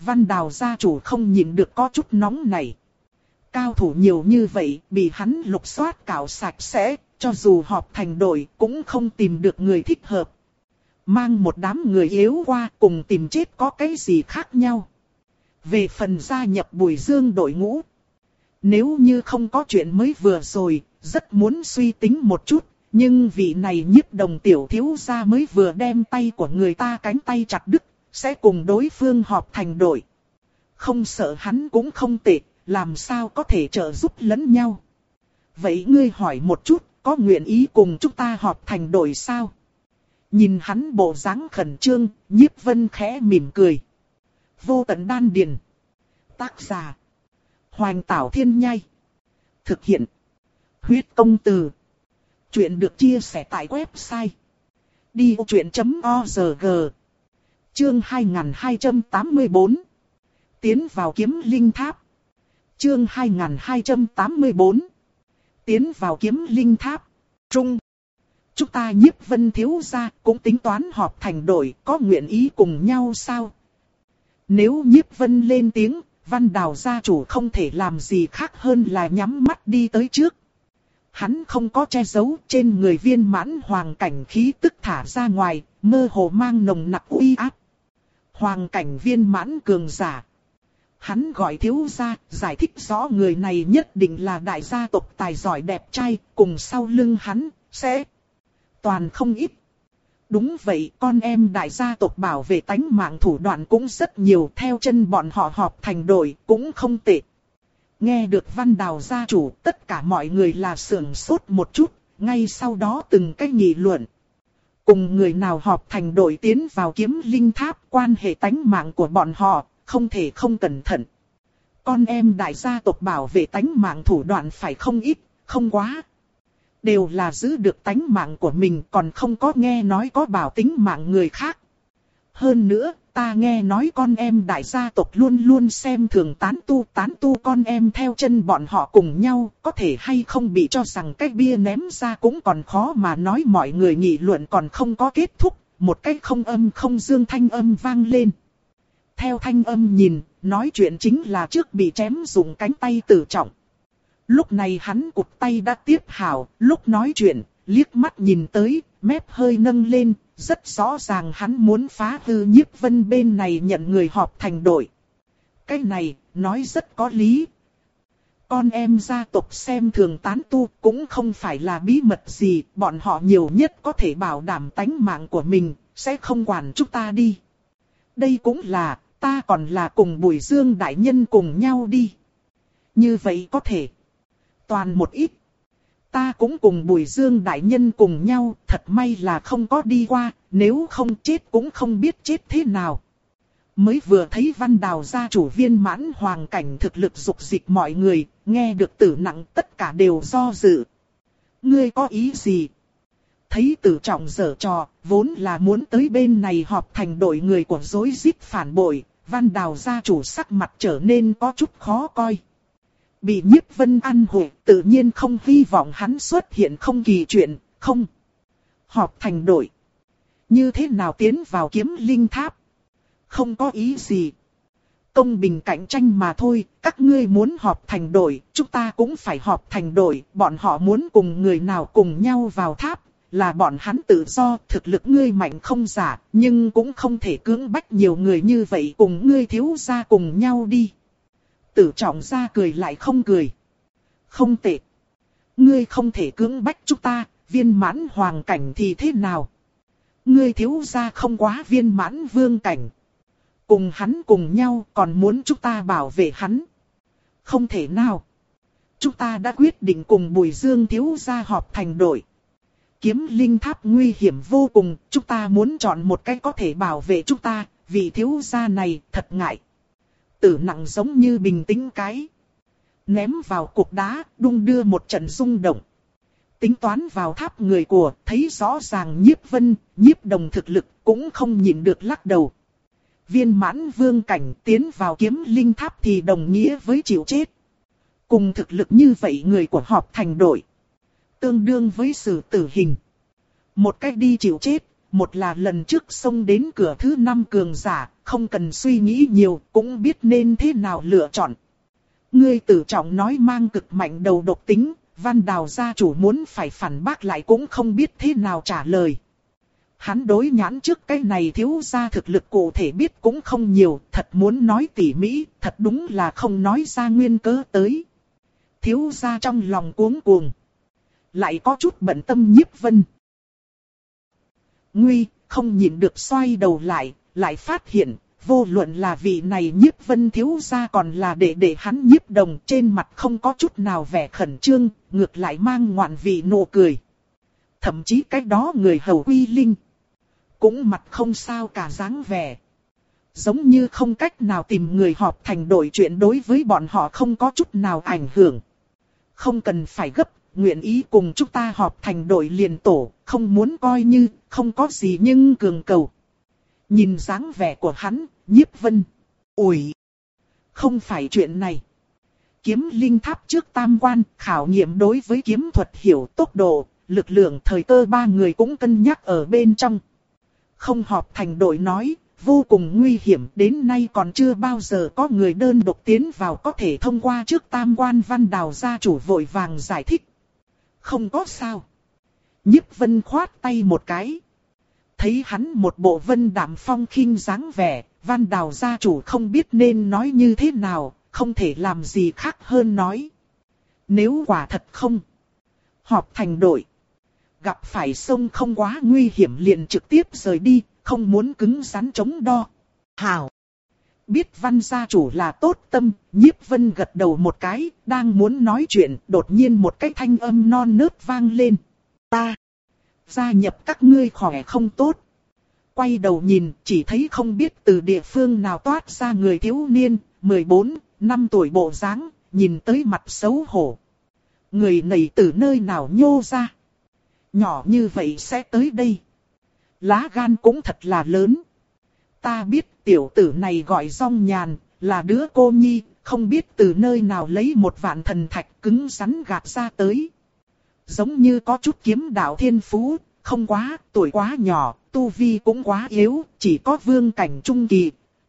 Văn Đào gia chủ không nhịn được có chút nóng này. Cao thủ nhiều như vậy, bị hắn lục soát cạo sạch sẽ, cho dù họp thành đội cũng không tìm được người thích hợp. Mang một đám người yếu qua cùng tìm chết có cái gì khác nhau. Về phần gia nhập Bùi Dương đội ngũ. Nếu như không có chuyện mới vừa rồi, rất muốn suy tính một chút. Nhưng vị này Nhiếp Đồng tiểu thiếu gia mới vừa đem tay của người ta cánh tay chặt đứt, sẽ cùng đối phương họp thành đội. Không sợ hắn cũng không tệ, làm sao có thể trợ giúp lẫn nhau. Vậy ngươi hỏi một chút, có nguyện ý cùng chúng ta họp thành đội sao? Nhìn hắn bộ dáng khẩn trương, Nhiếp Vân khẽ mỉm cười. Vô Tận Đan Điền. Tác giả. Hoành Tảo Thiên Nhai. Thực hiện. Huyết Công Từ. Chuyện được chia sẻ tại website đi ô chuyện chấm org. Chương hai nghìn hai trăm tám mươi bốn. Tiến vào Kiếm Linh Tháp. Chương hai nghìn hai trăm tám mươi bốn. Tiến vào Kiếm Linh Tháp. Trung. Chúng ta Nhiếp Vân thiếu gia cũng tính toán họp thành đội, có nguyện ý cùng nhau sao? Nếu Nhiếp Vân lên tiếng, Văn Đào gia chủ không thể làm gì khác hơn là nhắm mắt đi tới trước. Hắn không có che giấu, trên người viên mãn hoàng cảnh khí tức thả ra ngoài, mơ hồ mang nồng nặc uy áp. Hoàng cảnh viên mãn cường giả. Hắn gọi thiếu gia, giải thích rõ người này nhất định là đại gia tộc tài giỏi đẹp trai, cùng sau lưng hắn, sẽ toàn không ít. Đúng vậy, con em đại gia tộc bảo vệ tánh mạng thủ đoạn cũng rất nhiều, theo chân bọn họ họp thành đội, cũng không tệ. Nghe được Văn Đào gia chủ, tất cả mọi người là sưởng sốt một chút, ngay sau đó từng cái nghị luận. Cùng người nào họp thành đội tiến vào Kiếm Linh Tháp, quan hệ tánh mạng của bọn họ, không thể không cẩn thận. Con em đại gia tộc bảo vệ tánh mạng thủ đoạn phải không ít, không quá. Đều là giữ được tánh mạng của mình, còn không có nghe nói có bảo tính mạng người khác. Hơn nữa, ta nghe nói con em đại gia tộc luôn luôn xem thường tán tu, tán tu con em theo chân bọn họ cùng nhau, có thể hay không bị cho rằng cái bia ném ra cũng còn khó mà nói. Mọi người nghị luận còn không có kết thúc, một cái không âm không dương thanh âm vang lên. Theo thanh âm nhìn, nói chuyện chính là trước bị chém dùng cánh tay Tử Trọng. Lúc này hắn cụt tay đã tiếp hảo, lúc nói chuyện, liếc mắt nhìn tới, mép hơi nâng lên, rất rõ ràng hắn muốn phá hư Nhiếp Vân bên này nhận người họp thành đội. Cái này, nói rất có lý. Con em gia tộc xem thường tán tu cũng không phải là bí mật gì, bọn họ nhiều nhất có thể bảo đảm tánh mạng của mình, sẽ không quản chúng ta đi. Đây cũng là, ta còn là cùng Bùi Dương đại nhân cùng nhau đi. Như vậy có thể. Toàn một ít. Ta cũng cùng Bùi Dương đại nhân cùng nhau, thật may là không có đi qua, nếu không chết cũng không biết chết thế nào. Mới vừa thấy Văn Đào gia chủ viên mãn hoàng cảnh thực lực dục dịch mọi người, nghe được Tử Nặng tất cả đều do dự. Ngươi có ý gì? Thấy Tử Trọng giở trò, vốn là muốn tới bên này họp thành đội người của rối rít phản bội, Văn Đào gia chủ sắc mặt trở nên có chút khó coi. Bị Nhiếp Vân ăn hủi, tự nhiên không hy vọng hắn xuất hiện không kỳ chuyện, không. Họp thành đội. Như thế nào tiến vào Kiếm Linh Tháp? Không có ý gì. Công bình cạnh tranh mà thôi, các ngươi muốn họp thành đội, chúng ta cũng phải họp thành đội, bọn họ muốn cùng người nào cùng nhau vào tháp, là bọn hắn tự do, thực lực ngươi mạnh không giả, nhưng cũng không thể cưỡng bách nhiều người như vậy cùng ngươi thiếu gia cùng nhau đi. Tử Trọng ra cười lại không cười. Không tệ. Ngươi không thể cưỡng bách chúng ta, viên mãn hoàng cảnh thì thế nào? Ngươi thiếu gia không quá viên mãn vương cảnh. Cùng hắn cùng nhau còn muốn chúng ta bảo vệ hắn. Không thể nào. Chúng ta đã quyết định cùng Bùi Dương thiếu gia họp thành đội. Kiếm Linh Tháp nguy hiểm vô cùng, chúng ta muốn chọn một cái có thể bảo vệ chúng ta, vì thiếu gia này thật ngại. Tử Nặng giống như bình tĩnh cái. Ném vào cục đá, đung đưa một trận rung động. Tính toán vào tháp người của, thấy rõ ràng Nhiếp Vân, Nhiếp Đồng thực lực, cũng không nhịn được lắc đầu. Viên mãn vương cảnh tiến vào Kiếm Linh Tháp thì đồng nghĩa với chịu chết. Cùng thực lực như vậy người của họp thành đội. Tương đương với xử tử hình. Một cách đi chịu chết, một là lần trước xông đến cửa thứ năm cường giả, không cần suy nghĩ nhiều, cũng biết nên thế nào lựa chọn. Ngươi tự trọng nói mang cực mạnh đầu độc tính, Văn Đào gia chủ muốn phải phản bác lại cũng không biết thế nào trả lời. Hắn đối nhãn trước cái này thiếu gia thực lực cụ thể biết cũng không nhiều, thật muốn nói tỉ mỉ, thật đúng là không nói ra nguyên cớ tới. Thiếu gia trong lòng cuống cuồng, lại có chút bận tâm Nhiếp Vân. Nguy, không nhịn được xoay đầu lại, lại phát hiện, vô luận là vị này Nhiếp Vân thiếu gia còn là để để hắn Nhiếp Đồng, trên mặt không có chút nào vẻ khẩn trương, ngược lại mang ngoạn vị nụ cười. Thậm chí cái đó người hầu Quy Linh cũng mặt không sao cả dáng vẻ. Giống như không cách nào tìm người họp thành đội chuyện đối với bọn họ không có chút nào ảnh hưởng. Không cần phải gấp, nguyện ý cùng chúng ta họp thành đội liền tổ, không muốn coi như, không có gì nhưng cường cầu. Nhìn dáng vẻ của hắn, Nhiếp Vân. Ủi! Không phải chuyện này. Kiếm linh tháp trước tam quan, khảo nghiệm đối với kiếm thuật hiểu tốc độ, lực lượng thời cơ ba người cũng cân nhắc ở bên trong. Không họp thành đội nói, vô cùng nguy hiểm, đến nay còn chưa bao giờ có người đơn độc tiến vào có thể thông qua trước tam quan. Văn Đào gia chủ vội vàng giải thích. Không có sao. Nhiếp Vân khoát tay một cái. Thấy hắn một bộ vân đạm phong khinh dáng vẻ, Văn Đào gia chủ không biết nên nói như thế nào, không thể làm gì khác hơn nói. Nếu quả thật không họp thành đội, gặp phải sông không quá nguy hiểm liền trực tiếp rời đi, không muốn cứng rắn chống đo. Hảo! Biết Văn gia chủ là tốt tâm, Nhiếp Vân gật đầu một cái, đang muốn nói chuyện, đột nhiên một cái thanh âm non nớt vang lên. Ta gia nhập các ngươi khỏe không tốt. Quay đầu nhìn, chỉ thấy không biết từ địa phương nào toát ra người thiếu niên, mười bốn năm tuổi bộ dáng, nhìn tới mặt xấu hổ. Người này từ nơi nào nhô ra? Nhỏ như vậy sẽ tới đây. Lá gan cũng thật là lớn. Ta biết tiểu tử này gọi Dong Nhàn, là đứa cô nhi, không biết từ nơi nào lấy một vạn thần thạch cứng rắn gạt ra tới. Giống như có chút kiếm đạo thiên phú, không quá, tuổi quá nhỏ, tu vi cũng quá yếu, chỉ có vương cảnh trung kỳ.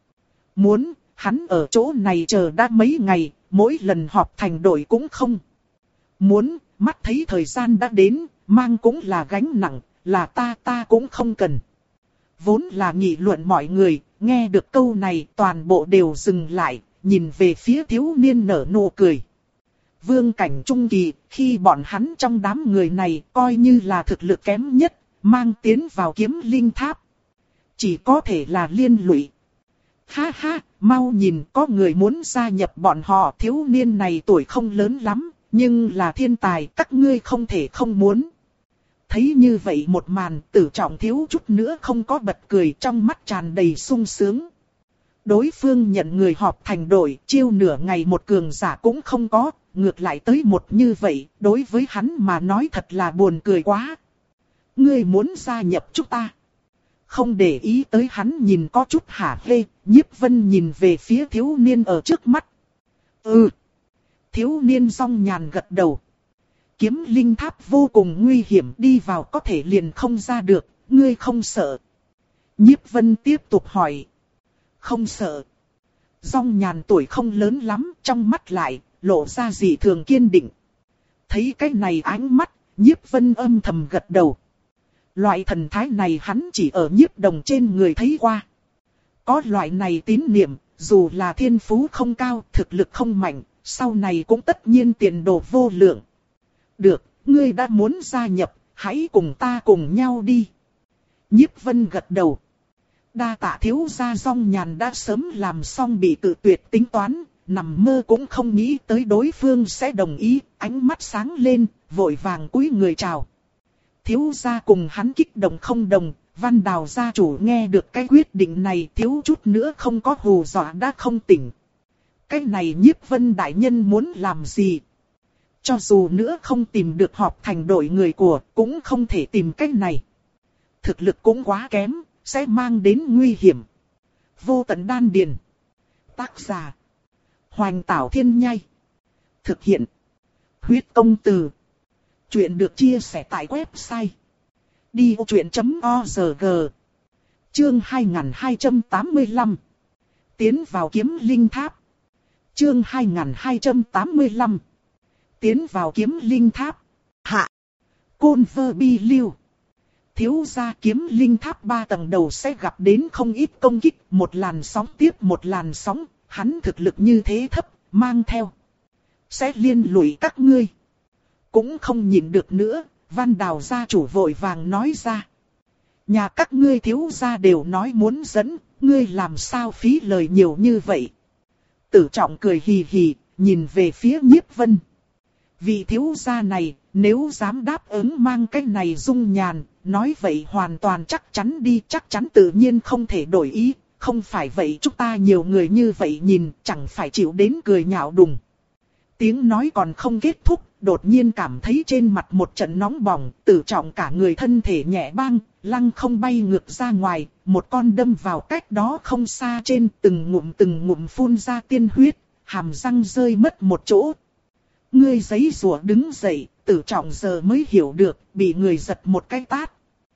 Muốn, hắn ở chỗ này chờ đã mấy ngày, mỗi lần họp thành đội cũng không. Muốn, mắt thấy thời gian đã đến, mang cũng là gánh nặng, là ta ta cũng không cần. Vốn là nghị luận mọi người, nghe được câu này toàn bộ đều dừng lại, nhìn về phía thiếu niên nở nụ cười. Vương cảnh trung kỳ, khi bọn hắn trong đám người này coi như là thực lực kém nhất, mang tiến vào kiếm linh tháp. Chỉ có thể là liên lụy. Ha ha, mau nhìn có người muốn gia nhập bọn họ, thiếu niên này tuổi không lớn lắm, nhưng là thiên tài, các ngươi không thể không muốn. Thấy như vậy một màn, Tử Trọng thiếu chút nữa không có bật cười, trong mắt tràn đầy sung sướng. Đối phương nhận người họp thành đội, chiêu nửa ngày một cường giả cũng không có, ngược lại tới một như vậy, đối với hắn mà nói thật là buồn cười quá. Ngươi muốn gia nhập chúng ta? Không để ý tới hắn nhìn có chút hả hê, Nhiếp Vân nhìn về phía thiếu niên ở trước mắt. Ừ. Thiếu niên Dong Nhàn gật đầu. Kiếm linh tháp vô cùng nguy hiểm, đi vào có thể liền không ra được, ngươi không sợ? Nhiếp Vân tiếp tục hỏi. Không sợ. Dong Nhàn tuổi không lớn lắm, trong mắt lại, lộ ra dị thường kiên định. Thấy cái này ánh mắt, Nhiếp Vân âm thầm gật đầu. Loại thần thái này hắn chỉ ở Nhiếp Đồng trên người thấy qua. Có loại này tín niệm, dù là thiên phú không cao, thực lực không mạnh, sau này cũng tất nhiên tiền đồ vô lượng. Được, ngươi đã muốn gia nhập, hãy cùng ta cùng nhau đi. Nhiếp Vân gật đầu. Đa tạ thiếu gia. Dong Nhàn đã sớm làm xong bị cự tuyệt tính toán, nằm mơ cũng không nghĩ tới đối phương sẽ đồng ý, ánh mắt sáng lên, vội vàng cúi người chào. Thiếu gia cùng hắn kích động không đồng, Văn Đào gia chủ nghe được cái quyết định này thiếu chút nữa không có hù dọa đã không tỉnh. Cái này Nhiếp Vân đại nhân muốn làm gì? Cho dù nữa không tìm được họp thành đội người của, cũng không thể tìm cái này. Thực lực cũng quá kém, sẽ mang đến nguy hiểm. Vô tận đan điền. Tác giả: Hoành Tảo Thiên Nhai. Thực hiện: Huyết Công Từ. Chuyện được chia sẻ tại website đi vô chuyện chấm org. Chương hai nghìn hai trăm tám mươi lăm. Tiến vào kiếm linh tháp. Chương hai nghìn hai trăm tám mươi lăm. Tiến vào kiếm linh tháp. Hạ. Côn Vơ Bi Liêu. Thiếu gia kiếm linh tháp ba tầng đầu sẽ gặp đến không ít công kích, một làn sóng tiếp một làn sóng, hắn thực lực như thế thấp, mang theo. Sẽ liên lụy các ngươi. Cũng không nhịn được nữa, Văn Đào gia chủ vội vàng nói ra. Nhà các ngươi thiếu gia đều nói muốn dẫn, ngươi làm sao phí lời nhiều như vậy. Tử Trọng cười hì hì, nhìn về phía Nhiếp Vân. Vị thiếu gia này, nếu dám đáp ứng mang cái này dung nhàn, nói vậy hoàn toàn chắc chắn đi, chắc chắn tự nhiên không thể đổi ý. Không phải vậy chúng ta nhiều người như vậy nhìn, chẳng phải chịu đến cười nhạo đùng. Tiếng nói còn không kết thúc, đột nhiên cảm thấy trên mặt một trận nóng bỏng, Tử Trọng cả người thân thể nhẹ băng, lăng không bay ngược ra ngoài, một con đâm vào cách đó không xa trên, từng ngụm từng ngụm phun ra tiên huyết, hàm răng rơi mất một chỗ. Ngươi giấy rùa đứng dậy, Tử Trọng giờ mới hiểu được, bị người giật một cái tát.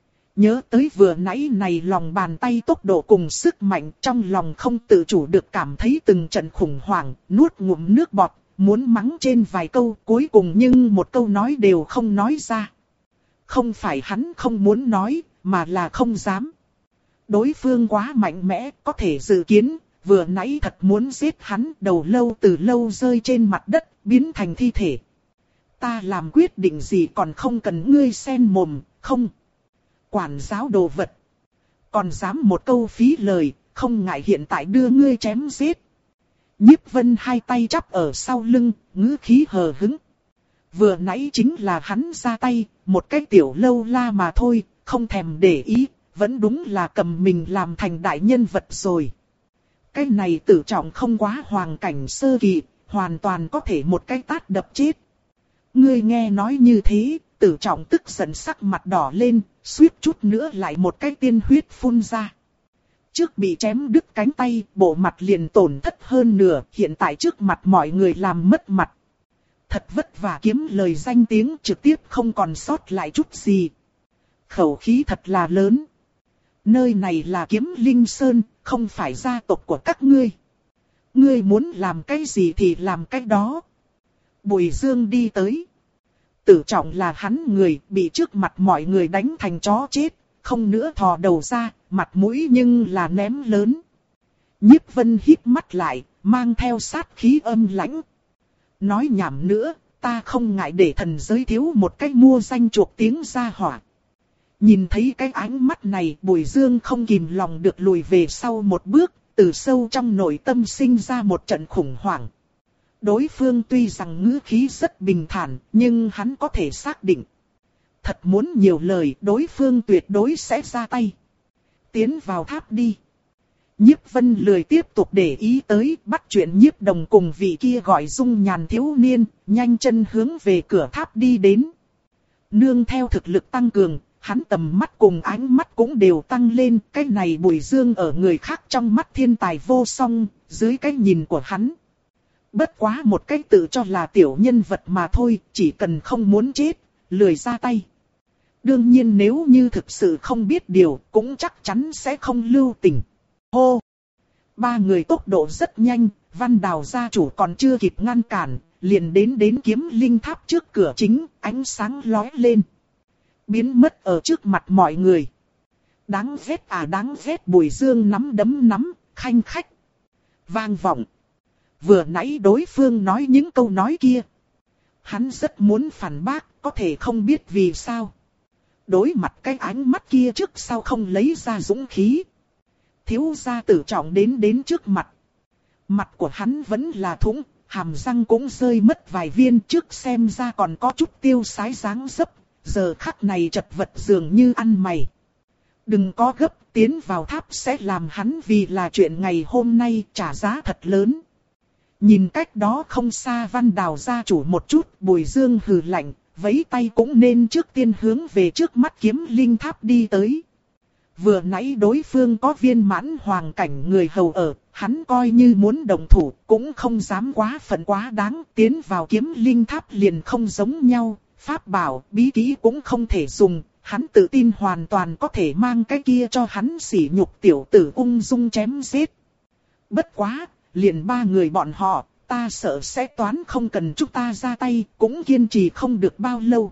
Nhớ tới vừa nãy này lòng bàn tay tốc độ cùng sức mạnh, trong lòng không tự chủ được cảm thấy từng trận khủng hoảng, nuốt ngụm nước bọt, muốn mắng trên vài câu, cuối cùng nhưng một câu nói đều không nói ra. Không phải hắn không muốn nói, mà là không dám. Đối phương quá mạnh mẽ, có thể dự kiến, vừa nãy thật muốn giết hắn, đầu lâu từ lâu rơi trên mặt đất, biến thành thi thể. Ta làm quyết định gì còn không cần ngươi xen mồm, không. Quản giáo đồ vật. Còn dám một câu phí lời, không ngại hiện tại đưa ngươi chém giết. Nhiếp Vân hai tay chắp ở sau lưng, ngữ khí hờ hững. Vừa nãy chính là hắn ra tay, một cái tiểu lâu la mà thôi, không thèm để ý, vẫn đúng là cầm mình làm thành đại nhân vật rồi. Cái này Tử Trọng không quá hoàng cảnh sơ kỳ, hoàn toàn có thể một cái tát đập chết. Ngươi nghe nói như thế, Tử Trọng tức giận sắc mặt đỏ lên, suýt chút nữa lại một cái tiên huyết phun ra. Trước bị chém đứt cánh tay, bộ mặt liền tổn thất hơn nửa, hiện tại trước mặt mọi người làm mất mặt. Thật vất vả kiếm lời danh tiếng, trực tiếp không còn sót lại chút gì. Khẩu khí thật là lớn. Nơi này là Kiếm Linh Sơn, không phải gia tộc của các ngươi. Ngươi muốn làm cái gì thì làm cái đó. Bùi Dương đi tới. Tử Trọng là hắn người, bị trước mặt mọi người đánh thành chó chết, không nữa thò đầu ra, mặt mũi nhưng là ném lớn. Nhiếp Vân hít mắt lại, mang theo sát khí âm lãnh. Nói nhảm nữa, ta không ngại để thần giới thiếu một cách mua danh chuộc tiếng ra hỏa. Nhìn thấy cái ánh mắt này, Bùi Dương không kìm lòng được lùi về sau một bước, từ sâu trong nội tâm sinh ra một trận khủng hoảng. Đối phương tuy rằng ngữ khí rất bình thản, nhưng hắn có thể xác định. Thật muốn nhiều lời, đối phương tuyệt đối sẽ ra tay. Tiến vào tháp đi. Nhiếp Vân lười tiếp tục để ý tới, bắt chuyện Nhiếp Đồng cùng vị kia gọi Dung Nhàn thiếu niên, nhanh chân hướng về cửa tháp đi đến. Nương theo thực lực tăng cường, hắn tầm mắt cùng ánh mắt cũng đều tăng lên, cái này Bùi Dương ở người khác trong mắt thiên tài vô song, dưới cái nhìn của hắn. Bất quá một cái tự cho là tiểu nhân vật mà thôi, chỉ cần không muốn chết, lười ra tay. Đương nhiên nếu như thực sự không biết điều, cũng chắc chắn sẽ không lưu tình. Hô! Ba người tốc độ rất nhanh, Văn Đào gia chủ còn chưa kịp ngăn cản, liền đến đến Kiếm Linh tháp trước cửa chính, ánh sáng lóe lên. Biến mất ở trước mặt mọi người. Đáng ghét à đáng ghét, Bùi Dương nắm đấm nắm, khanh khách. Vang vọng. Vừa nãy đối phương nói những câu nói kia. Hắn rất muốn phản bác, có thể không biết vì sao. Đối mặt cái ánh mắt kia trước sau không lấy ra dũng khí. Thiếu gia Tử Trọng đến đến trước mặt. Mặt của hắn vẫn là thủng, hàm răng cũng rơi mất vài viên, trước xem ra còn có chút tiêu sái dáng dấp. Giờ khắc này chật vật dường như ăn mày. Đừng có gấp, tiến vào tháp sẽ làm hắn vì là chuyện ngày hôm nay trả giá thật lớn. Nhìn cách đó không xa Văn Đào gia chủ một chút, Bùi Dương hừ lạnh, vẫy tay cũng nên trước tiên hướng về trước mắt Kiếm Linh tháp đi tới. Vừa nãy đối phương có viên mãn hoàng cảnh người hầu ở, hắn coi như muốn động thủ, cũng không dám quá phận quá đáng, tiến vào Kiếm Linh tháp liền không giống nhau. Pháp bảo, bí kỹ cũng không thể dùng, hắn tự tin hoàn toàn có thể mang cái kia cho hắn sỉ nhục tiểu tử ung dung chém giết. Bất quá, liền ba người bọn họ, ta sợ sẽ toán không cần chúng ta ra tay, cũng kiên trì không được bao lâu.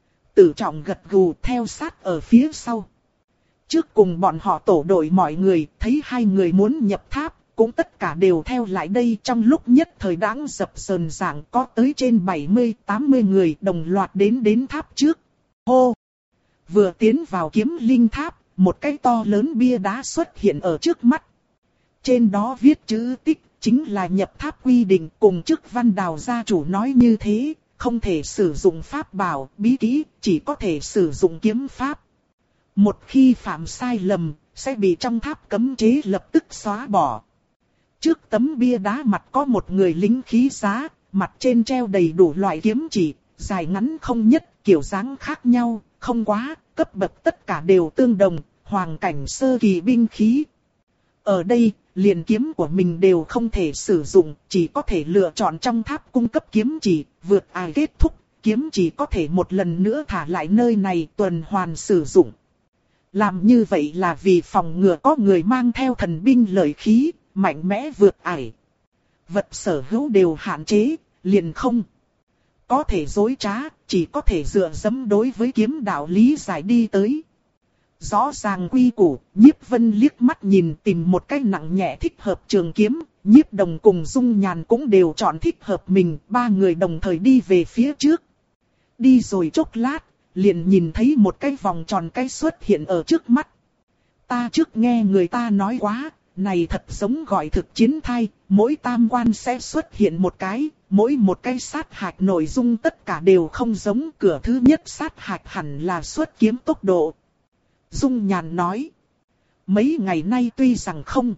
Tử Trọng gật gù theo sát ở phía sau. Trước cùng bọn họ tổ đội mọi người, thấy hai người muốn nhập tháp, cũng tất cả đều theo lại đây. Trong lúc nhất thời đãng dập sờn giảng có tới trên bảy mươi tám mươi người đồng loạt đến đến tháp trước. Hô! Vừa tiến vào kiếm linh tháp, một cái to lớn bia đá xuất hiện ở trước mắt. Trên đó viết chữ tích, chính là nhập tháp quy định, cùng trước Văn Đào gia chủ nói như thế, không thể sử dụng pháp bảo, bí kỹ, chỉ có thể sử dụng kiếm pháp. Một khi phạm sai lầm, sẽ bị trong tháp cấm chế lập tức xóa bỏ. Trước tấm bia đá mặt có một người lính khí giá, mặt trên treo đầy đủ loại kiếm chỉ, dài ngắn không nhất, kiểu dáng khác nhau, không quá, cấp bậc tất cả đều tương đồng, hoàng cảnh sơ kỳ binh khí. Ở đây, liền kiếm của mình đều không thể sử dụng, chỉ có thể lựa chọn trong tháp cung cấp kiếm chỉ, vượt ai kết thúc, kiếm chỉ có thể một lần nữa thả lại nơi này tuần hoàn sử dụng. Làm như vậy là vì phòng ngừa có người mang theo thần binh lợi khí, mạnh mẽ vượt ải. Vật sở hữu đều hạn chế, liền không có thể dối trá, chỉ có thể dựa dẫm đối với kiếm đạo lý giải đi tới. Rõ ràng quy củ, Nhiếp Vân liếc mắt nhìn tìm một cái nặng nhẹ thích hợp trường kiếm, Nhiếp Đồng cùng Dung Nhàn cũng đều chọn thích hợp mình, ba người đồng thời đi về phía trước. Đi rồi chốc lát, liền nhìn thấy một cái vòng tròn cái xuất hiện ở trước mắt. Ta trước nghe người ta nói quá, này thật giống gọi thực chiến thai, mỗi tam quan sẽ xuất hiện một cái, mỗi một cái sát hạch nội dung tất cả đều không giống, cửa thứ nhất sát hạch hẳn là xuất kiếm tốc độ. Dung Nhàn nói, mấy ngày nay tuy rằng không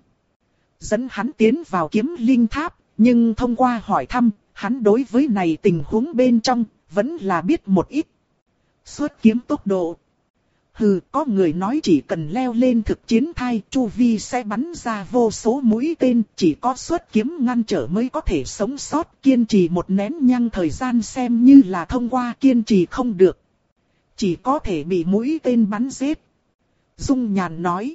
dẫn hắn tiến vào kiếm linh tháp, nhưng thông qua hỏi thăm, hắn đối với này tình huống bên trong, vẫn là biết một ít. Xuất kiếm tốc độ. Hừ, có người nói chỉ cần leo lên thực chiến thai, chu vi sẽ bắn ra vô số mũi tên, chỉ có xuất kiếm ngăn trở mới có thể sống sót, kiên trì một nén nhang thời gian xem như là thông qua, kiên trì không được, chỉ có thể bị mũi tên bắn giết. Dung Nhàn nói,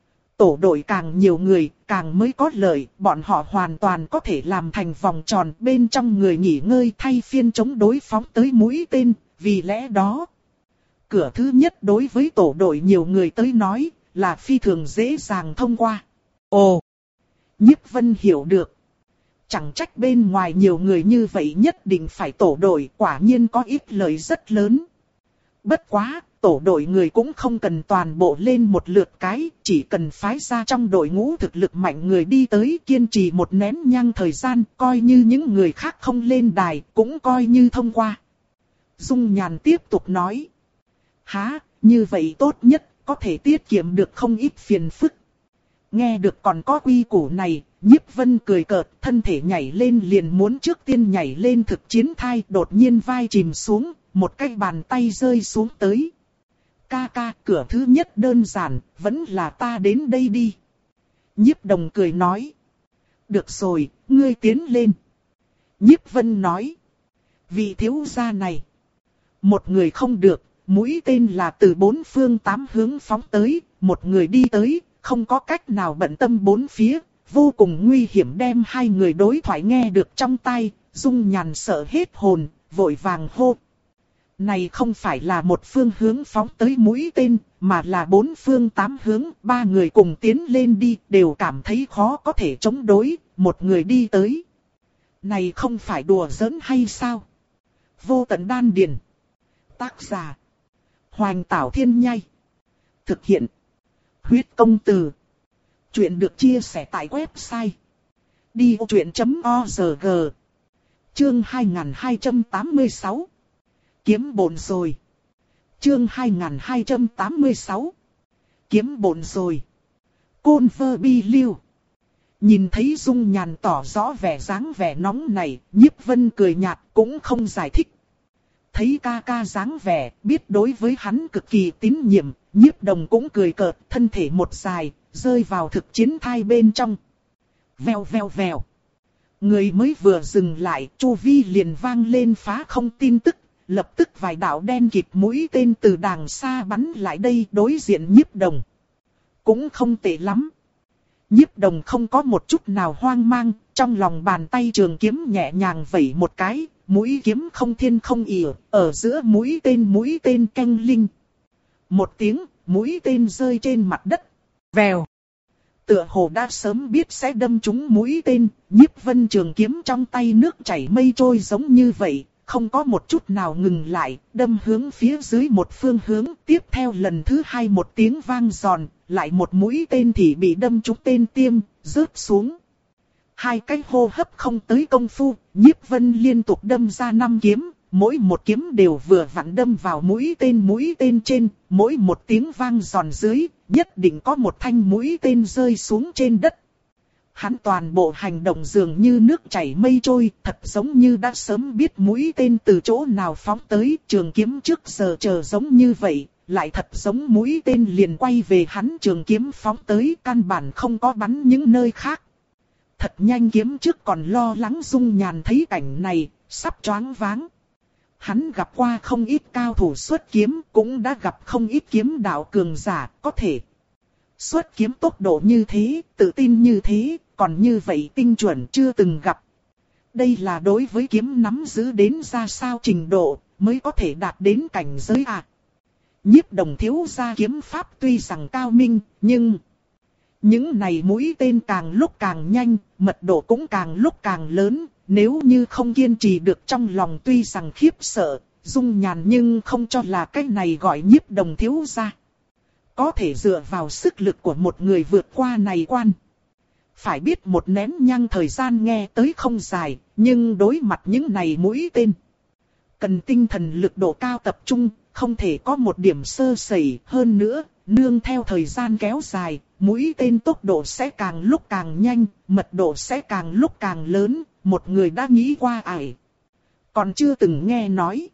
tổ đội càng nhiều người, càng mới có lợi, bọn họ hoàn toàn có thể làm thành vòng tròn bên trong người nghỉ ngơi thay phiên chống đối phóng tới mũi tên, vì lẽ đó, cửa thứ nhất đối với tổ đội nhiều người tới nói, là phi thường dễ dàng thông qua. Ồ! Nhiếp Vân hiểu được. Chẳng trách bên ngoài nhiều người như vậy nhất định phải tổ đội, quả nhiên có ít lợi rất lớn. Bất quá, tổ đội người cũng không cần toàn bộ lên một lượt cái, chỉ cần phái ra trong đội ngũ thực lực mạnh người đi tới kiên trì một nén nhang thời gian, coi như những người khác không lên đài, cũng coi như thông qua. Dung Nhàn tiếp tục nói. Hả, như vậy tốt nhất, có thể tiết kiệm được không ít phiền phức. Nghe được còn có quy củ này, Nhiếp Vân cười cợt, thân thể nhảy lên liền muốn trước tiên nhảy lên thực chiến thai, đột nhiên vai chìm xuống, một cái bàn tay rơi xuống tới. Ca ca, cửa thứ nhất đơn giản, vẫn là ta đến đây đi. Nhiếp Đồng cười nói. Được rồi, ngươi tiến lên. Nhiếp Vân nói. Vị thiếu gia này, một người không được. Mũi tên là từ bốn phương tám hướng phóng tới, một người đi tới, không có cách nào bận tâm bốn phía, vô cùng nguy hiểm. Đem hai người đối thoại nghe được trong tai, Dung Nhàn sợ hết hồn, vội vàng hô. Này không phải là một phương hướng phóng tới mũi tên, mà là bốn phương tám hướng, ba người cùng tiến lên đi, đều cảm thấy khó có thể chống đối, một người đi tới. Này không phải đùa giỡn hay sao? Vô Tận Đan Điền. Tác giả Hoành Tảo Thiên Nhai. Thực hiện Huyết Công Từ. Chuyện được chia sẻ tại website đi ô chuyện chấm org. Chương hai nghìn hai trăm tám mươi sáu. Kiếm bổn rồi. Chương hai nghìn hai trăm tám mươi sáu. Kiếm bổn rồi. Côn Vơ Bi Liêu. Nhìn thấy Dung Nhàn tỏ rõ vẻ dáng vẻ nóng này, Nhiếp Vân cười nhạt cũng không giải thích. Thấy ca ca dáng vẻ, biết đối với hắn cực kỳ tín nhiệm, Nhiếp Đồng cũng cười cợt, thân thể một dài, rơi vào thực chiến thai bên trong. Vèo vèo vèo. Người mới vừa dừng lại, chu vi liền vang lên phá không tin tức, lập tức vài đạo đen kịt mũi tên từ đàng xa bắn lại đây đối diện Nhiếp Đồng. Cũng không tệ lắm. Nhiếp Đồng không có một chút nào hoang mang, trong lòng bàn tay trường kiếm nhẹ nhàng vẩy một cái, mũi kiếm không thiên không ỉa, ở giữa mũi tên mũi tên canh linh. Một tiếng, mũi tên rơi trên mặt đất. Vèo. Tựa hồ đã sớm biết sẽ đâm trúng mũi tên, Nhiếp Vân trường kiếm trong tay nước chảy mây trôi giống như vậy, không có một chút nào ngừng lại, đâm hướng phía dưới một phương hướng, tiếp theo lần thứ hai một tiếng vang giòn, lại một mũi tên thì bị đâm trúng tên tiêm, rớt xuống. Hai cái hô hấp không tới công phu, Nhiếp Vân liên tục đâm ra năm kiếm, mỗi một kiếm đều vừa vặn đâm vào mũi tên mũi tên trên, mỗi một tiếng vang giòn dưới, nhất định có một thanh mũi tên rơi xuống trên đất. Hắn toàn bộ hành động dường như nước chảy mây trôi, thật giống như đã sớm biết mũi tên từ chỗ nào phóng tới, trường kiếm trước giờ chờ giống như vậy, lại thật giống mũi tên liền quay về hắn trường kiếm phóng tới, căn bản không có bắn những nơi khác. Thật nhanh kiếm trước còn lo lắng Dung Nhàn thấy cảnh này, sắp choáng váng. Hắn gặp qua không ít cao thủ xuất kiếm, cũng đã gặp không ít kiếm đạo cường giả, có thể xuất kiếm tốc độ như thế, tự tin như thế, còn như vậy tinh chuẩn chưa từng gặp. Đây là đối với kiếm nắm giữ đến ra sao trình độ, mới có thể đạt đến cảnh giới à. Nhiếp Đồng thiếu gia kiếm pháp tuy rằng cao minh, nhưng những này mũi tên càng lúc càng nhanh, mật độ cũng càng lúc càng lớn, nếu như không kiên trì được trong lòng tuy rằng khiếp sợ, Dung Nhàn nhưng không cho là cái này gọi Nhiếp Đồng thiếu gia có thể dựa vào sức lực của một người vượt qua này quan. Phải biết một nén nhang thời gian nghe tới không dài, nhưng đối mặt những này mũi tên, cần tinh thần lực độ cao tập trung, không thể có một điểm sơ sẩy. Hơn nữa, nương theo thời gian kéo dài, mũi tên tốc độ sẽ càng lúc càng nhanh, mật độ sẽ càng lúc càng lớn, một người đã nghĩ qua ải, còn chưa từng nghe nói.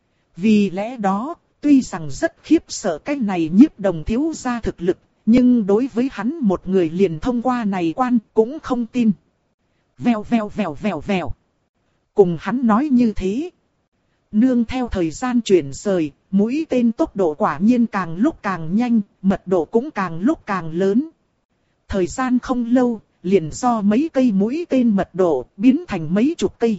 Vì lẽ đó, tuy rằng rất khiếp sợ cái này Nhiếp Đồng thiếu gia thực lực, nhưng đối với hắn một người liền thông qua này quan cũng không tin. Vèo vèo vèo vèo vèo. Cùng hắn nói như thế, nương theo thời gian chuyển rời, mũi tên tốc độ quả nhiên càng lúc càng nhanh, mật độ cũng càng lúc càng lớn. Thời gian không lâu, liền do mấy cây mũi tên mật độ biến thành mấy chục cây.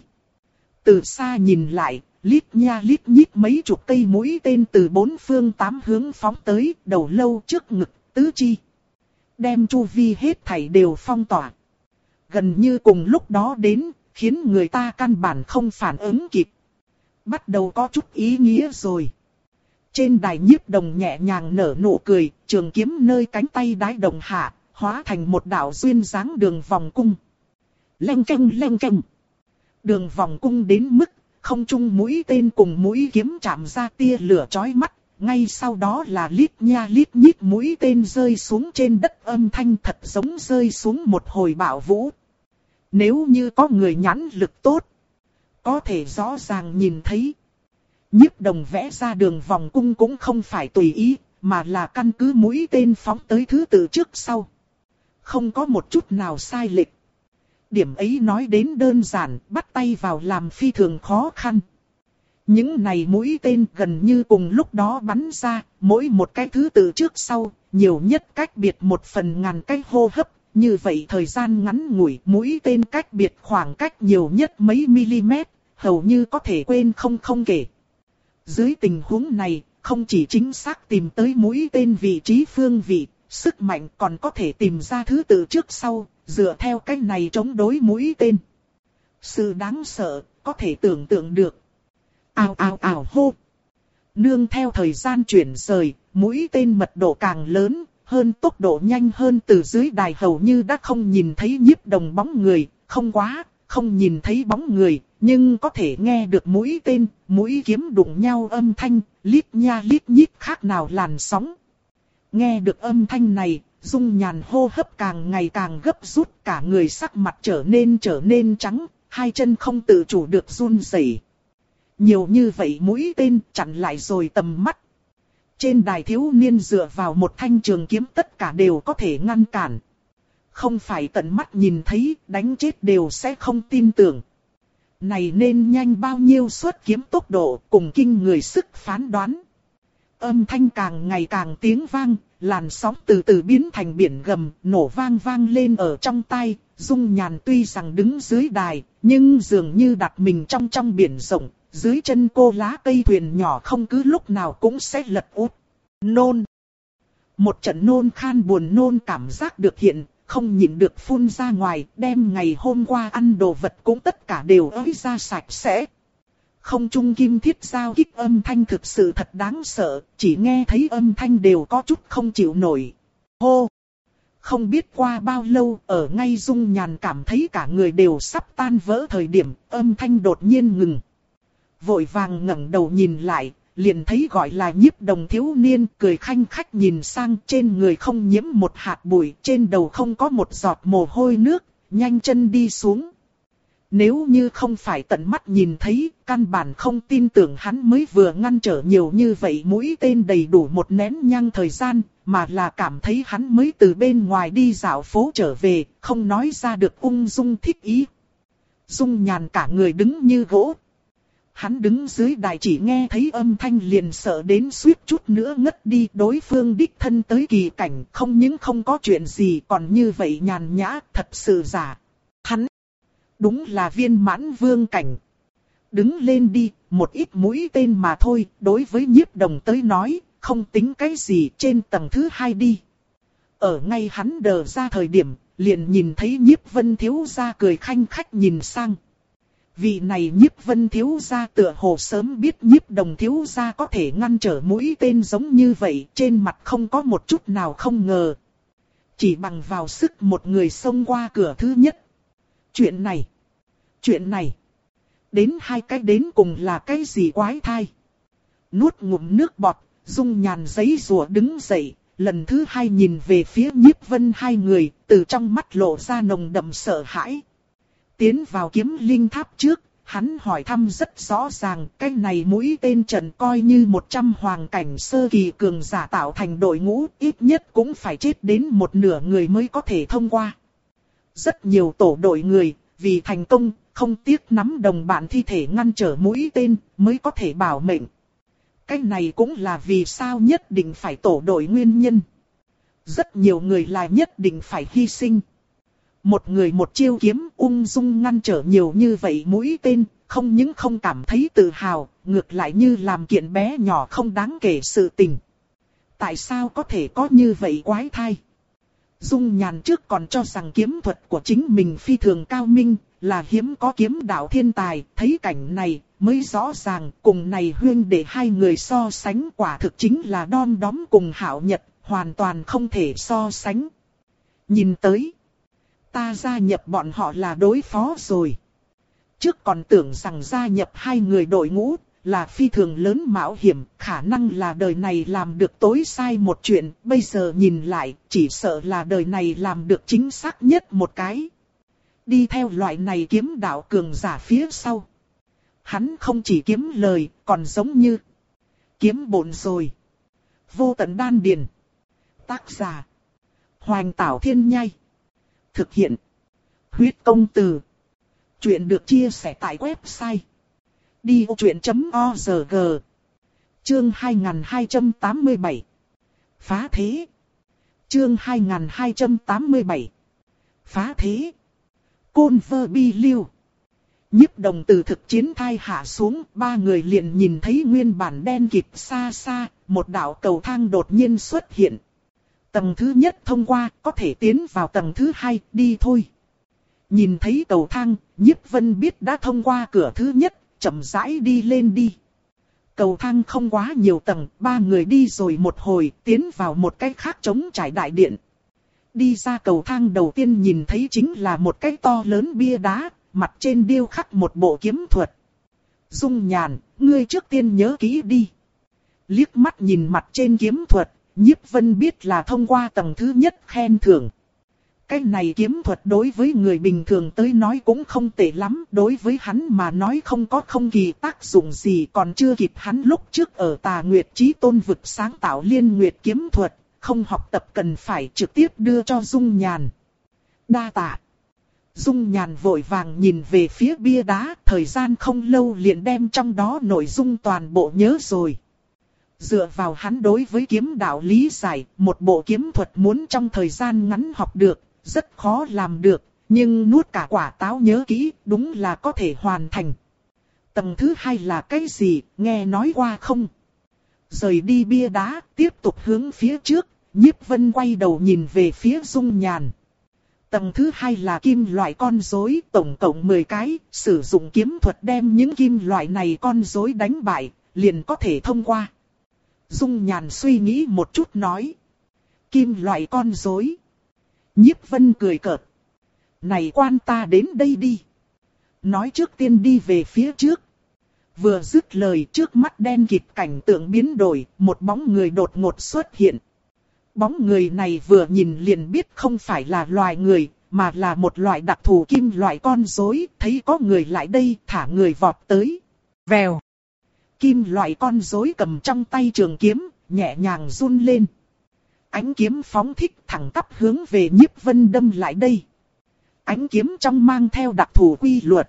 Từ xa nhìn lại, lít nha lít nhít mấy chục cây mũi tên từ bốn phương tám hướng phóng tới, đầu lâu trước ngực, tứ chi. Đem chu vi hết thảy đều phong tỏa. Gần như cùng lúc đó đến, khiến người ta căn bản không phản ứng kịp. Bắt đầu có chút ý nghĩa rồi. Trên đài Nhiếp Đồng nhẹ nhàng nở nụ cười, trường kiếm nơi cánh tay đái đồng hạ, hóa thành một đạo duyên dáng đường vòng cung. Leng keng leng keng. Đường vòng cung đến mức, không trung mũi tên cùng mũi kiếm chạm ra tia lửa chói mắt, ngay sau đó là lít nha lít nhít mũi tên rơi xuống trên đất, âm thanh thật giống rơi xuống một hồi bão vũ. Nếu như có người nhãn lực tốt, có thể rõ ràng nhìn thấy. Nhiếp Đồng vẽ ra đường vòng cung cũng không phải tùy ý, mà là căn cứ mũi tên phóng tới thứ tự trước sau. Không có một chút nào sai lệch. Điểm ấy nói đến đơn giản, bắt tay vào làm phi thường khó khăn. Những này mũi tên gần như cùng lúc đó bắn ra, mỗi một cái thứ tự trước sau, nhiều nhất cách biệt một phần ngàn cái hô hấp. Như vậy thời gian ngắn ngủi, mũi tên cách biệt khoảng cách nhiều nhất mấy mm, hầu như có thể quên không không kể. Dưới tình huống này, không chỉ chính xác tìm tới mũi tên vị trí phương vị, sức mạnh còn có thể tìm ra thứ tự trước sau, dựa theo cách này chống đối mũi tên. Sự đáng sợ, có thể tưởng tượng được. Ào ào ào hô. Nương theo thời gian chuyển rời, mũi tên mật độ càng lớn, hơn tốc độ nhanh hơn, từ dưới đài hầu như đã không nhìn thấy Nhiếp Đồng bóng người, không quá, không nhìn thấy bóng người, nhưng có thể nghe được mũi tên, mũi kiếm đụng nhau âm thanh, lít nha lít nhít khác nào làn sóng. Nghe được âm thanh này, Dung Nhàn hô hấp càng ngày càng gấp rút, cả người sắc mặt trở nên trở nên trắng, hai chân không tự chủ được run rẩy. Nhiều như vậy mũi tên chặn lại rồi tầm mắt. Trên đài thiếu niên dựa vào một thanh trường kiếm tất cả đều có thể ngăn cản. Không phải tận mắt nhìn thấy, đánh chết đều sẽ không tin tưởng. Này nên nhanh bao nhiêu xuất kiếm tốc độ cùng kinh người sức phán đoán. Âm thanh càng ngày càng tiếng vang, làn sóng từ từ biến thành biển gầm, nổ vang vang lên ở trong tai. Dung Nhàn tuy rằng đứng dưới đài, nhưng dường như đặt mình trong trong biển rộng, dưới chân cô lá cây thuyền nhỏ không cứ lúc nào cũng sẽ lật úp. Nôn. Một trận nôn khan buồn nôn cảm giác được hiện, không nhịn được phun ra ngoài, đem ngày hôm qua ăn đồ vật cũng tất cả đều ới ra sạch sẽ. Không trung kim thiết giao kích âm thanh thực sự thật đáng sợ, chỉ nghe thấy âm thanh đều có chút không chịu nổi. Hô! Không biết qua bao lâu, ở ngay Dung Nhàn cảm thấy cả người đều sắp tan vỡ thời điểm, âm thanh đột nhiên ngừng. Vội vàng ngẩng đầu nhìn lại, liền thấy gọi là Nhiếp Đồng thiếu niên cười khanh khách nhìn sang, trên người không nhiễm một hạt bụi, trên đầu không có một giọt mồ hôi nước, nhanh chân đi xuống. Nếu như không phải tận mắt nhìn thấy, căn bản không tin tưởng hắn mới vừa ngăn trở nhiều như vậy mũi tên đầy đủ một nén nhang thời gian, mà là cảm thấy hắn mới từ bên ngoài đi dạo phố trở về, không nói ra được ung dung thích ý. Dung Nhàn cả người đứng như gỗ. Hắn đứng dưới đài chỉ nghe thấy âm thanh liền sợ đến suýt chút nữa ngất đi. Đối phương đích thân tới kỳ cảnh, không những không có chuyện gì còn như vậy nhàn nhã, thật sự giả. Hắn đúng là viên mãn vương cảnh. Đứng lên đi, một ít mũi tên mà thôi, đối với Nhiếp Đồng tới nói, không tính cái gì, trên tầng thứ hai đi. Ở ngay hắn đờ ra thời điểm, liền nhìn thấy Nhiếp Vân thiếu gia cười khanh khách nhìn sang. Vị này Nhiếp Vân thiếu gia tựa hồ sớm biết Nhiếp Đồng thiếu gia có thể ngăn trở mũi tên giống như vậy, trên mặt không có một chút nào không ngờ. Chỉ bằng vào sức một người xông qua cửa thứ nhất. Chuyện này, chuyện này, đến hai cái đến cùng là cái gì quái thai. Nuốt ngụm nước bọt, Dung Nhàn giấy rùa đứng dậy, lần thứ hai nhìn về phía Nhiếp Vân hai người, từ trong mắt lộ ra nồng đậm sợ hãi. Tiến vào kiếm linh tháp trước, hắn hỏi thăm rất rõ ràng, cái này mũi tên trận coi như một trăm hoàng cảnh sơ kỳ cường giả tạo thành đội ngũ, ít nhất cũng phải chết đến một nửa người mới có thể thông qua. Rất nhiều tổ đội người, vì thành công, không tiếc nắm đồng bạn thi thể ngăn trở mũi tên, mới có thể bảo mệnh. Cái này cũng là vì sao nhất định phải tổ đội nguyên nhân. Rất nhiều người là nhất định phải hy sinh. Một người một chiêu kiếm ung dung ngăn trở nhiều như vậy mũi tên, không những không cảm thấy tự hào, ngược lại như làm kiện bé nhỏ không đáng kể sự tình. Tại sao có thể có như vậy quái thai? Dung Nhàn trước còn cho rằng kiếm thuật của chính mình phi thường cao minh, là hiếm có kiếm đạo thiên tài, thấy cảnh này mới rõ ràng cùng này huyên để hai người so sánh quả thực chính là đom đóm cùng Hạo Nhật, hoàn toàn không thể so sánh. Nhìn tới, ta gia nhập bọn họ là đối phó rồi. Trước còn tưởng rằng gia nhập hai người đội ngũ là phi thường lớn mạo hiểm, khả năng là đời này làm được tối sai một chuyện, bây giờ nhìn lại, chỉ sợ là đời này làm được chính xác nhất một cái. Đi theo loại này kiếm đạo cường giả phía sau. Hắn không chỉ kiếm lời, còn giống như kiếm bổn rồi. Vô tận đan điền. Tác giả Hoành Tảo Thiên Nhai. Thực hiện Huyết Công Từ. Chuyện được chia sẻ tại website đi ô chuyện chấm org. Chương hai nghìn hai trăm tám mươi bảy. Phá thế. Chương hai nghìn hai trăm tám mươi bảy. Phá thế. Côn vơ bi lưu. Nhiếp Đồng từ thực chiến thai hạ xuống, ba người liền nhìn thấy nguyên bản đen kịt xa xa, một đạo cầu thang đột nhiên xuất hiện. Tầng thứ nhất thông qua, có thể tiến vào tầng thứ hai, đi thôi. Nhìn thấy cầu thang, Nhiếp Vân biết đã thông qua cửa thứ nhất, chậm rãi đi lên đi. Cầu thang không quá nhiều tầng, ba người đi rồi một hồi, tiến vào một cái khác trống trải đại điện. Đi ra cầu thang đầu tiên nhìn thấy chính là một cái to lớn bia đá, mặt trên điêu khắc một bộ kiếm thuật. Dung Nhàn, ngươi trước tiên nhớ kỹ đi. Liếc mắt nhìn mặt trên kiếm thuật, Nhiếp Vân biết là thông qua tầng thứ nhất khen thưởng. Cái này kiếm thuật đối với người bình thường tới nói cũng không tệ lắm, đối với hắn mà nói không có không kỳ tác dụng gì, còn chưa kịp hắn lúc trước ở Tà Nguyệt Chí Tôn vực sáng tạo Liên Nguyệt kiếm thuật, không học tập cần phải trực tiếp đưa cho Dung Nhàn. Đa tạ. Dung Nhàn vội vàng nhìn về phía bia đá, thời gian không lâu liền đem trong đó nội dung toàn bộ nhớ rồi. Dựa vào hắn đối với kiếm đạo lý giải, một bộ kiếm thuật muốn trong thời gian ngắn học được, rất khó làm được, nhưng nuốt cả quả táo nhớ kỹ, đúng là có thể hoàn thành. Tầng thứ hai là cái gì, nghe nói qua không? Rời đi bia đá, tiếp tục hướng phía trước, Nhiếp Vân quay đầu nhìn về phía Dung Nhàn. Tầng thứ hai là kim loại con rối, tổng cộng mười cái, sử dụng kiếm thuật đem những kim loại này con rối đánh bại, liền có thể thông qua. Dung Nhàn suy nghĩ một chút nói. Kim loại con rối. Nhiếp Vân cười cợt. Này quan ta đến đây đi. Nói trước tiên đi về phía trước. Vừa dứt lời trước mắt đen kịt cảnh tượng biến đổi, một bóng người đột ngột xuất hiện. Bóng người này vừa nhìn liền biết không phải là loài người, mà là một loại đặc thù kim loại con rối. Thấy có người lại đây, thả người vọt tới. Vèo. Kim loại con rối cầm trong tay trường kiếm, nhẹ nhàng run lên. Ánh kiếm phóng thích thẳng tắp hướng về Nhiếp Vân đâm lại đây. Ánh kiếm trong mang theo đặc thù quy luật.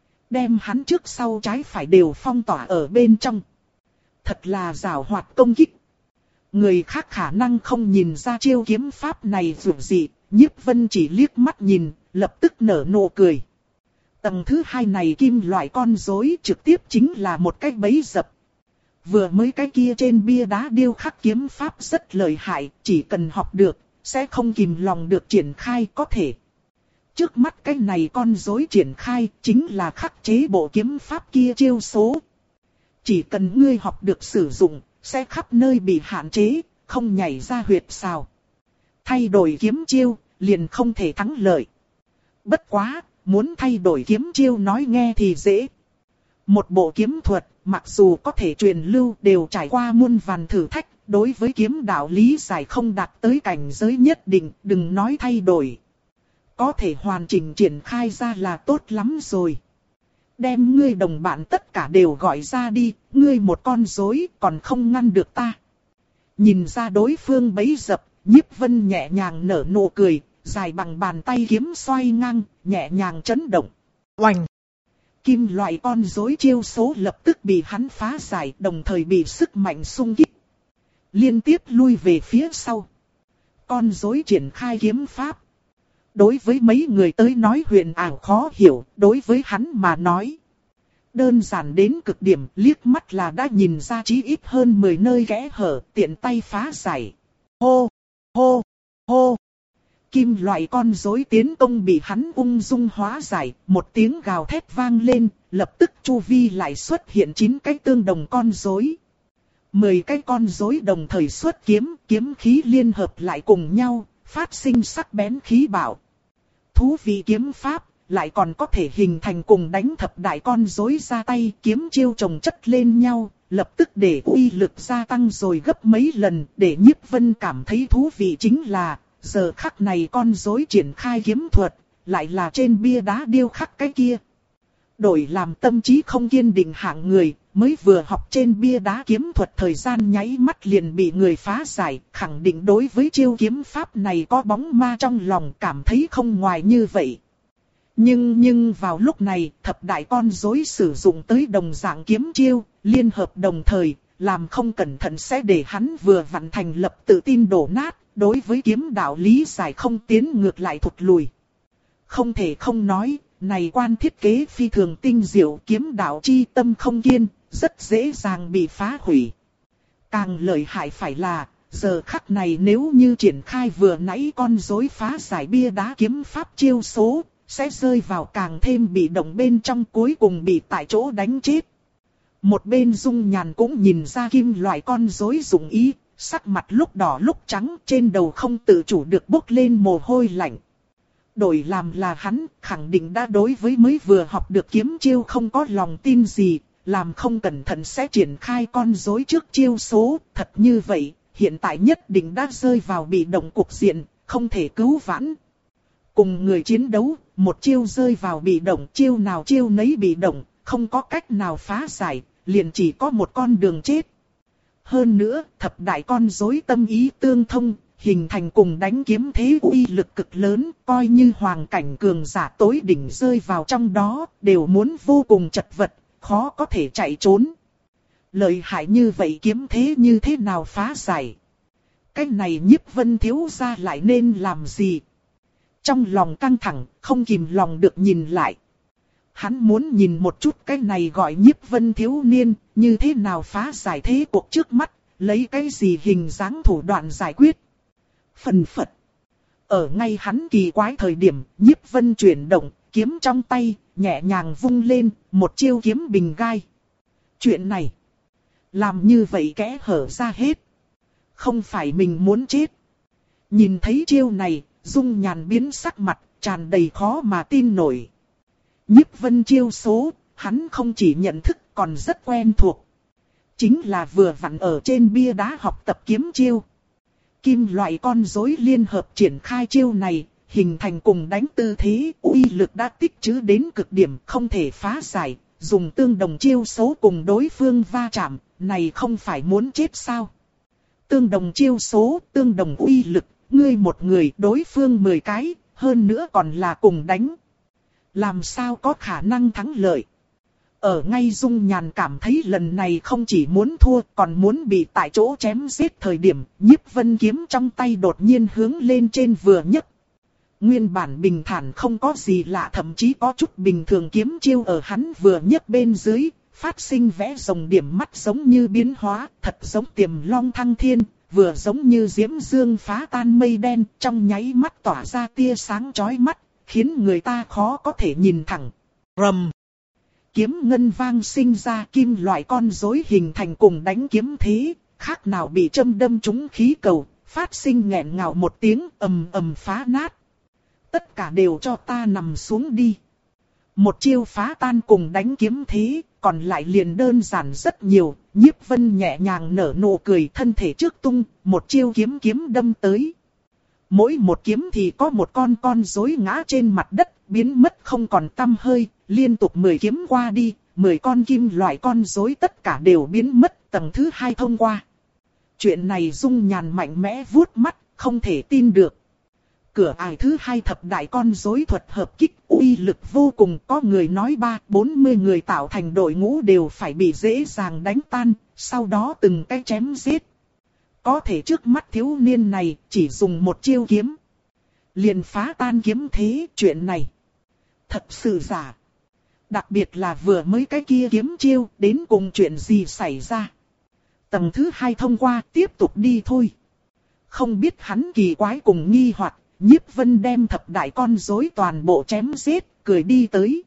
Đem hắn trước sau trái phải đều phong tỏa ở bên trong. Thật là giảo hoạt công kích. Người khác khả năng không nhìn ra chiêu kiếm pháp này dù gì, Nhiếp Vân chỉ liếc mắt nhìn, lập tức nở nụ cười. Tầng thứ hai này kim loại con rối trực tiếp chính là một cái bẫy dập. Vừa mới cái kia trên bia đá điêu khắc kiếm pháp rất lợi hại, chỉ cần học được, sẽ không kìm lòng được triển khai có thể. Trước mắt cái này con rối triển khai chính là khắc chế bộ kiếm pháp kia chiêu số. Chỉ cần ngươi học được sử dụng, sẽ khắp nơi bị hạn chế, không nhảy ra huyệt sao. Thay đổi kiếm chiêu, liền không thể thắng lợi. Bất quá, muốn thay đổi kiếm chiêu nói nghe thì dễ. Một bộ kiếm thuật, mặc dù có thể truyền lưu đều trải qua muôn vàn thử thách, đối với kiếm đạo lý giải không đạt tới cảnh giới nhất định, đừng nói thay đổi. Có thể hoàn chỉnh triển khai ra là tốt lắm rồi. Đem ngươi đồng bạn tất cả đều gọi ra đi, ngươi một con rối còn không ngăn được ta. Nhìn ra đối phương bấy dập, Nhiếp Vân nhẹ nhàng nở nụ cười, dài bằng bàn tay kiếm xoay ngang, nhẹ nhàng chấn động. Oành! Kim loại con rối chiêu số lập tức bị hắn phá giải, đồng thời bị sức mạnh xung kích. Liên tiếp lui về phía sau. Con rối triển khai kiếm pháp. Đối với mấy người tới nói huyền ảo khó hiểu, đối với hắn mà nói. Đơn giản đến cực điểm, liếc mắt là đã nhìn ra chí ít hơn mười nơi kẽ hở, tiện tay phá giải. Hô! Hô! Hô! Kim loại con rối tiến công bị hắn ung dung hóa giải, một tiếng gào thét vang lên, lập tức chu vi lại xuất hiện chín cái tương đồng con rối. Mười cái con rối đồng thời xuất kiếm, kiếm khí liên hợp lại cùng nhau, phát sinh sắc bén khí bạo. Thú vị kiếm pháp, lại còn có thể hình thành cùng đánh thập đại con rối ra tay, kiếm chiêu chồng chất lên nhau, lập tức để uy lực gia tăng rồi gấp mấy lần, để Nhiếp Vân cảm thấy thú vị chính là, giờ khắc này con rối triển khai kiếm thuật, lại là trên bia đá điêu khắc cái kia. Đổi làm tâm trí không kiên định hạng người, mới vừa học trên bia đá kiếm thuật thời gian nháy mắt liền bị người phá giải, khẳng định đối với chiêu kiếm pháp này có bóng ma trong lòng, cảm thấy không ngoài như vậy. Nhưng nhưng vào lúc này, thập đại con rối sử dụng tới đồng dạng kiếm chiêu, liên hợp đồng thời, làm không cẩn thận sẽ để hắn vừa vặn thành lập tự tin đổ nát, đối với kiếm đạo lý giải không tiến ngược lại thụt lùi. Không thể không nói, này quan thiết kế phi thường tinh diệu, kiếm đạo chi tâm không kiên, rất dễ dàng bị phá hủy. Càng lợi hại phải là, giờ khắc này nếu như triển khai vừa nãy con rối phá giải bia đá kiếm pháp chiêu số, sẽ rơi vào càng thêm bị động bên trong, cuối cùng bị tại chỗ đánh chết. Một bên Dung Nhàn cũng nhìn ra kim loại con rối dụng ý, sắc mặt lúc đỏ lúc trắng, trên đầu không tự chủ được bốc lên mồ hôi lạnh. Đổi làm là hắn, khẳng định đã đối với mới vừa học được kiếm chiêu không có lòng tin gì, làm không cẩn thận sẽ triển khai con rối trước chiêu số, thật như vậy, hiện tại nhất định đã rơi vào bị động cục diện, không thể cứu vãn. Cùng người chiến đấu, một chiêu rơi vào bị động, chiêu nào chiêu nấy bị động, không có cách nào phá giải, liền chỉ có một con đường chết. Hơn nữa, thập đại con rối tâm ý tương thông, hình thành cùng đánh kiếm thế uy lực cực lớn, coi như hoàng cảnh cường giả tối đỉnh rơi vào trong đó, đều muốn vô cùng chật vật, khó có thể chạy trốn. Lợi hại như vậy kiếm thế như thế nào phá giải? Cái này Nhiếp Vân thiếu gia lại nên làm gì? Trong lòng căng thẳng, không kìm lòng được nhìn lại. Hắn muốn nhìn một chút cái này gọi Nhiếp Vân thiếu niên, như thế nào phá giải thế cuộc trước mắt, lấy cái gì hình dáng thủ đoạn giải quyết. Phần phật. Ở ngay hắn kỳ quái thời điểm, Nhiếp Vân chuyển động, kiếm trong tay, nhẹ nhàng vung lên, một chiêu kiếm bình gai. Chuyện này, làm như vậy kẽ hở ra hết. Không phải mình muốn chết. Nhìn thấy chiêu này, Dung Nhàn biến sắc mặt, tràn đầy khó mà tin nổi. Nhiếp Vân chiêu số, hắn không chỉ nhận thức còn rất quen thuộc. Chính là vừa vặn ở trên bia đá học tập kiếm chiêu. Kim loại con rối liên hợp triển khai chiêu này, hình thành cùng đánh tư thế, uy lực đã tích trữ đến cực điểm, không thể phá giải, dùng tương đồng chiêu số cùng đối phương va chạm, này không phải muốn chết sao? Tương đồng chiêu số, tương đồng uy lực, ngươi một người, đối phương mười cái, hơn nữa còn là cùng đánh. Làm sao có khả năng thắng lợi? Ở ngay Dung Nhàn cảm thấy lần này không chỉ muốn thua, còn muốn bị tại chỗ chém giết thời điểm, Nhiếp Vân kiếm trong tay đột nhiên hướng lên trên vừa nhấc. Nguyên bản bình thản không có gì lạ, thậm chí có chút bình thường kiếm chiêu ở hắn vừa nhấc bên dưới, phát sinh vẽ rồng điểm mắt giống như biến hóa, thật giống tiềm long thăng thiên, vừa giống như diễm dương phá tan mây đen, trong nháy mắt tỏa ra tia sáng chói mắt, khiến người ta khó có thể nhìn thẳng. Rầm. Kiếm ngân vang sinh ra, kim loại con rối hình thành cùng đánh kiếm thế, khác nào bị châm đâm trúng khí cầu, phát sinh nghẹn ngào một tiếng ầm ầm phá nát. Tất cả đều cho ta nằm xuống đi. Một chiêu phá tan cùng đánh kiếm thế, còn lại liền đơn giản rất nhiều. Nhiếp Vân nhẹ nhàng nở nụ cười, thân thể trước tung, một chiêu kiếm kiếm đâm tới. Mỗi một kiếm thì có một con con rối ngã trên mặt đất, biến mất không còn tăm hơi, liên tục mười kiếm qua đi, mười con kim loại con rối tất cả đều biến mất, tầng thứ hai thông qua. Chuyện này Dung Nhàn mạnh mẽ vuốt mắt, không thể tin được. Cửa ải thứ hai thập đại con rối thuật hợp kích, uy lực vô cùng, có người nói ba, bốn mươi người tạo thành đội ngũ đều phải bị dễ dàng đánh tan, sau đó từng cái chém giết. Có thể trước mắt thiếu niên này chỉ dùng một chiêu kiếm liền phá tan kiếm thế, chuyện này thật sự giả. Đặc biệt là vừa mới cái kia kiếm chiêu, đến cùng chuyện gì xảy ra. Tầng thứ hai thông qua, tiếp tục đi thôi. Không biết hắn kỳ quái cùng nghi hoặc, Nhiếp Vân đem thập đại con rối toàn bộ chém giết, cười đi tới.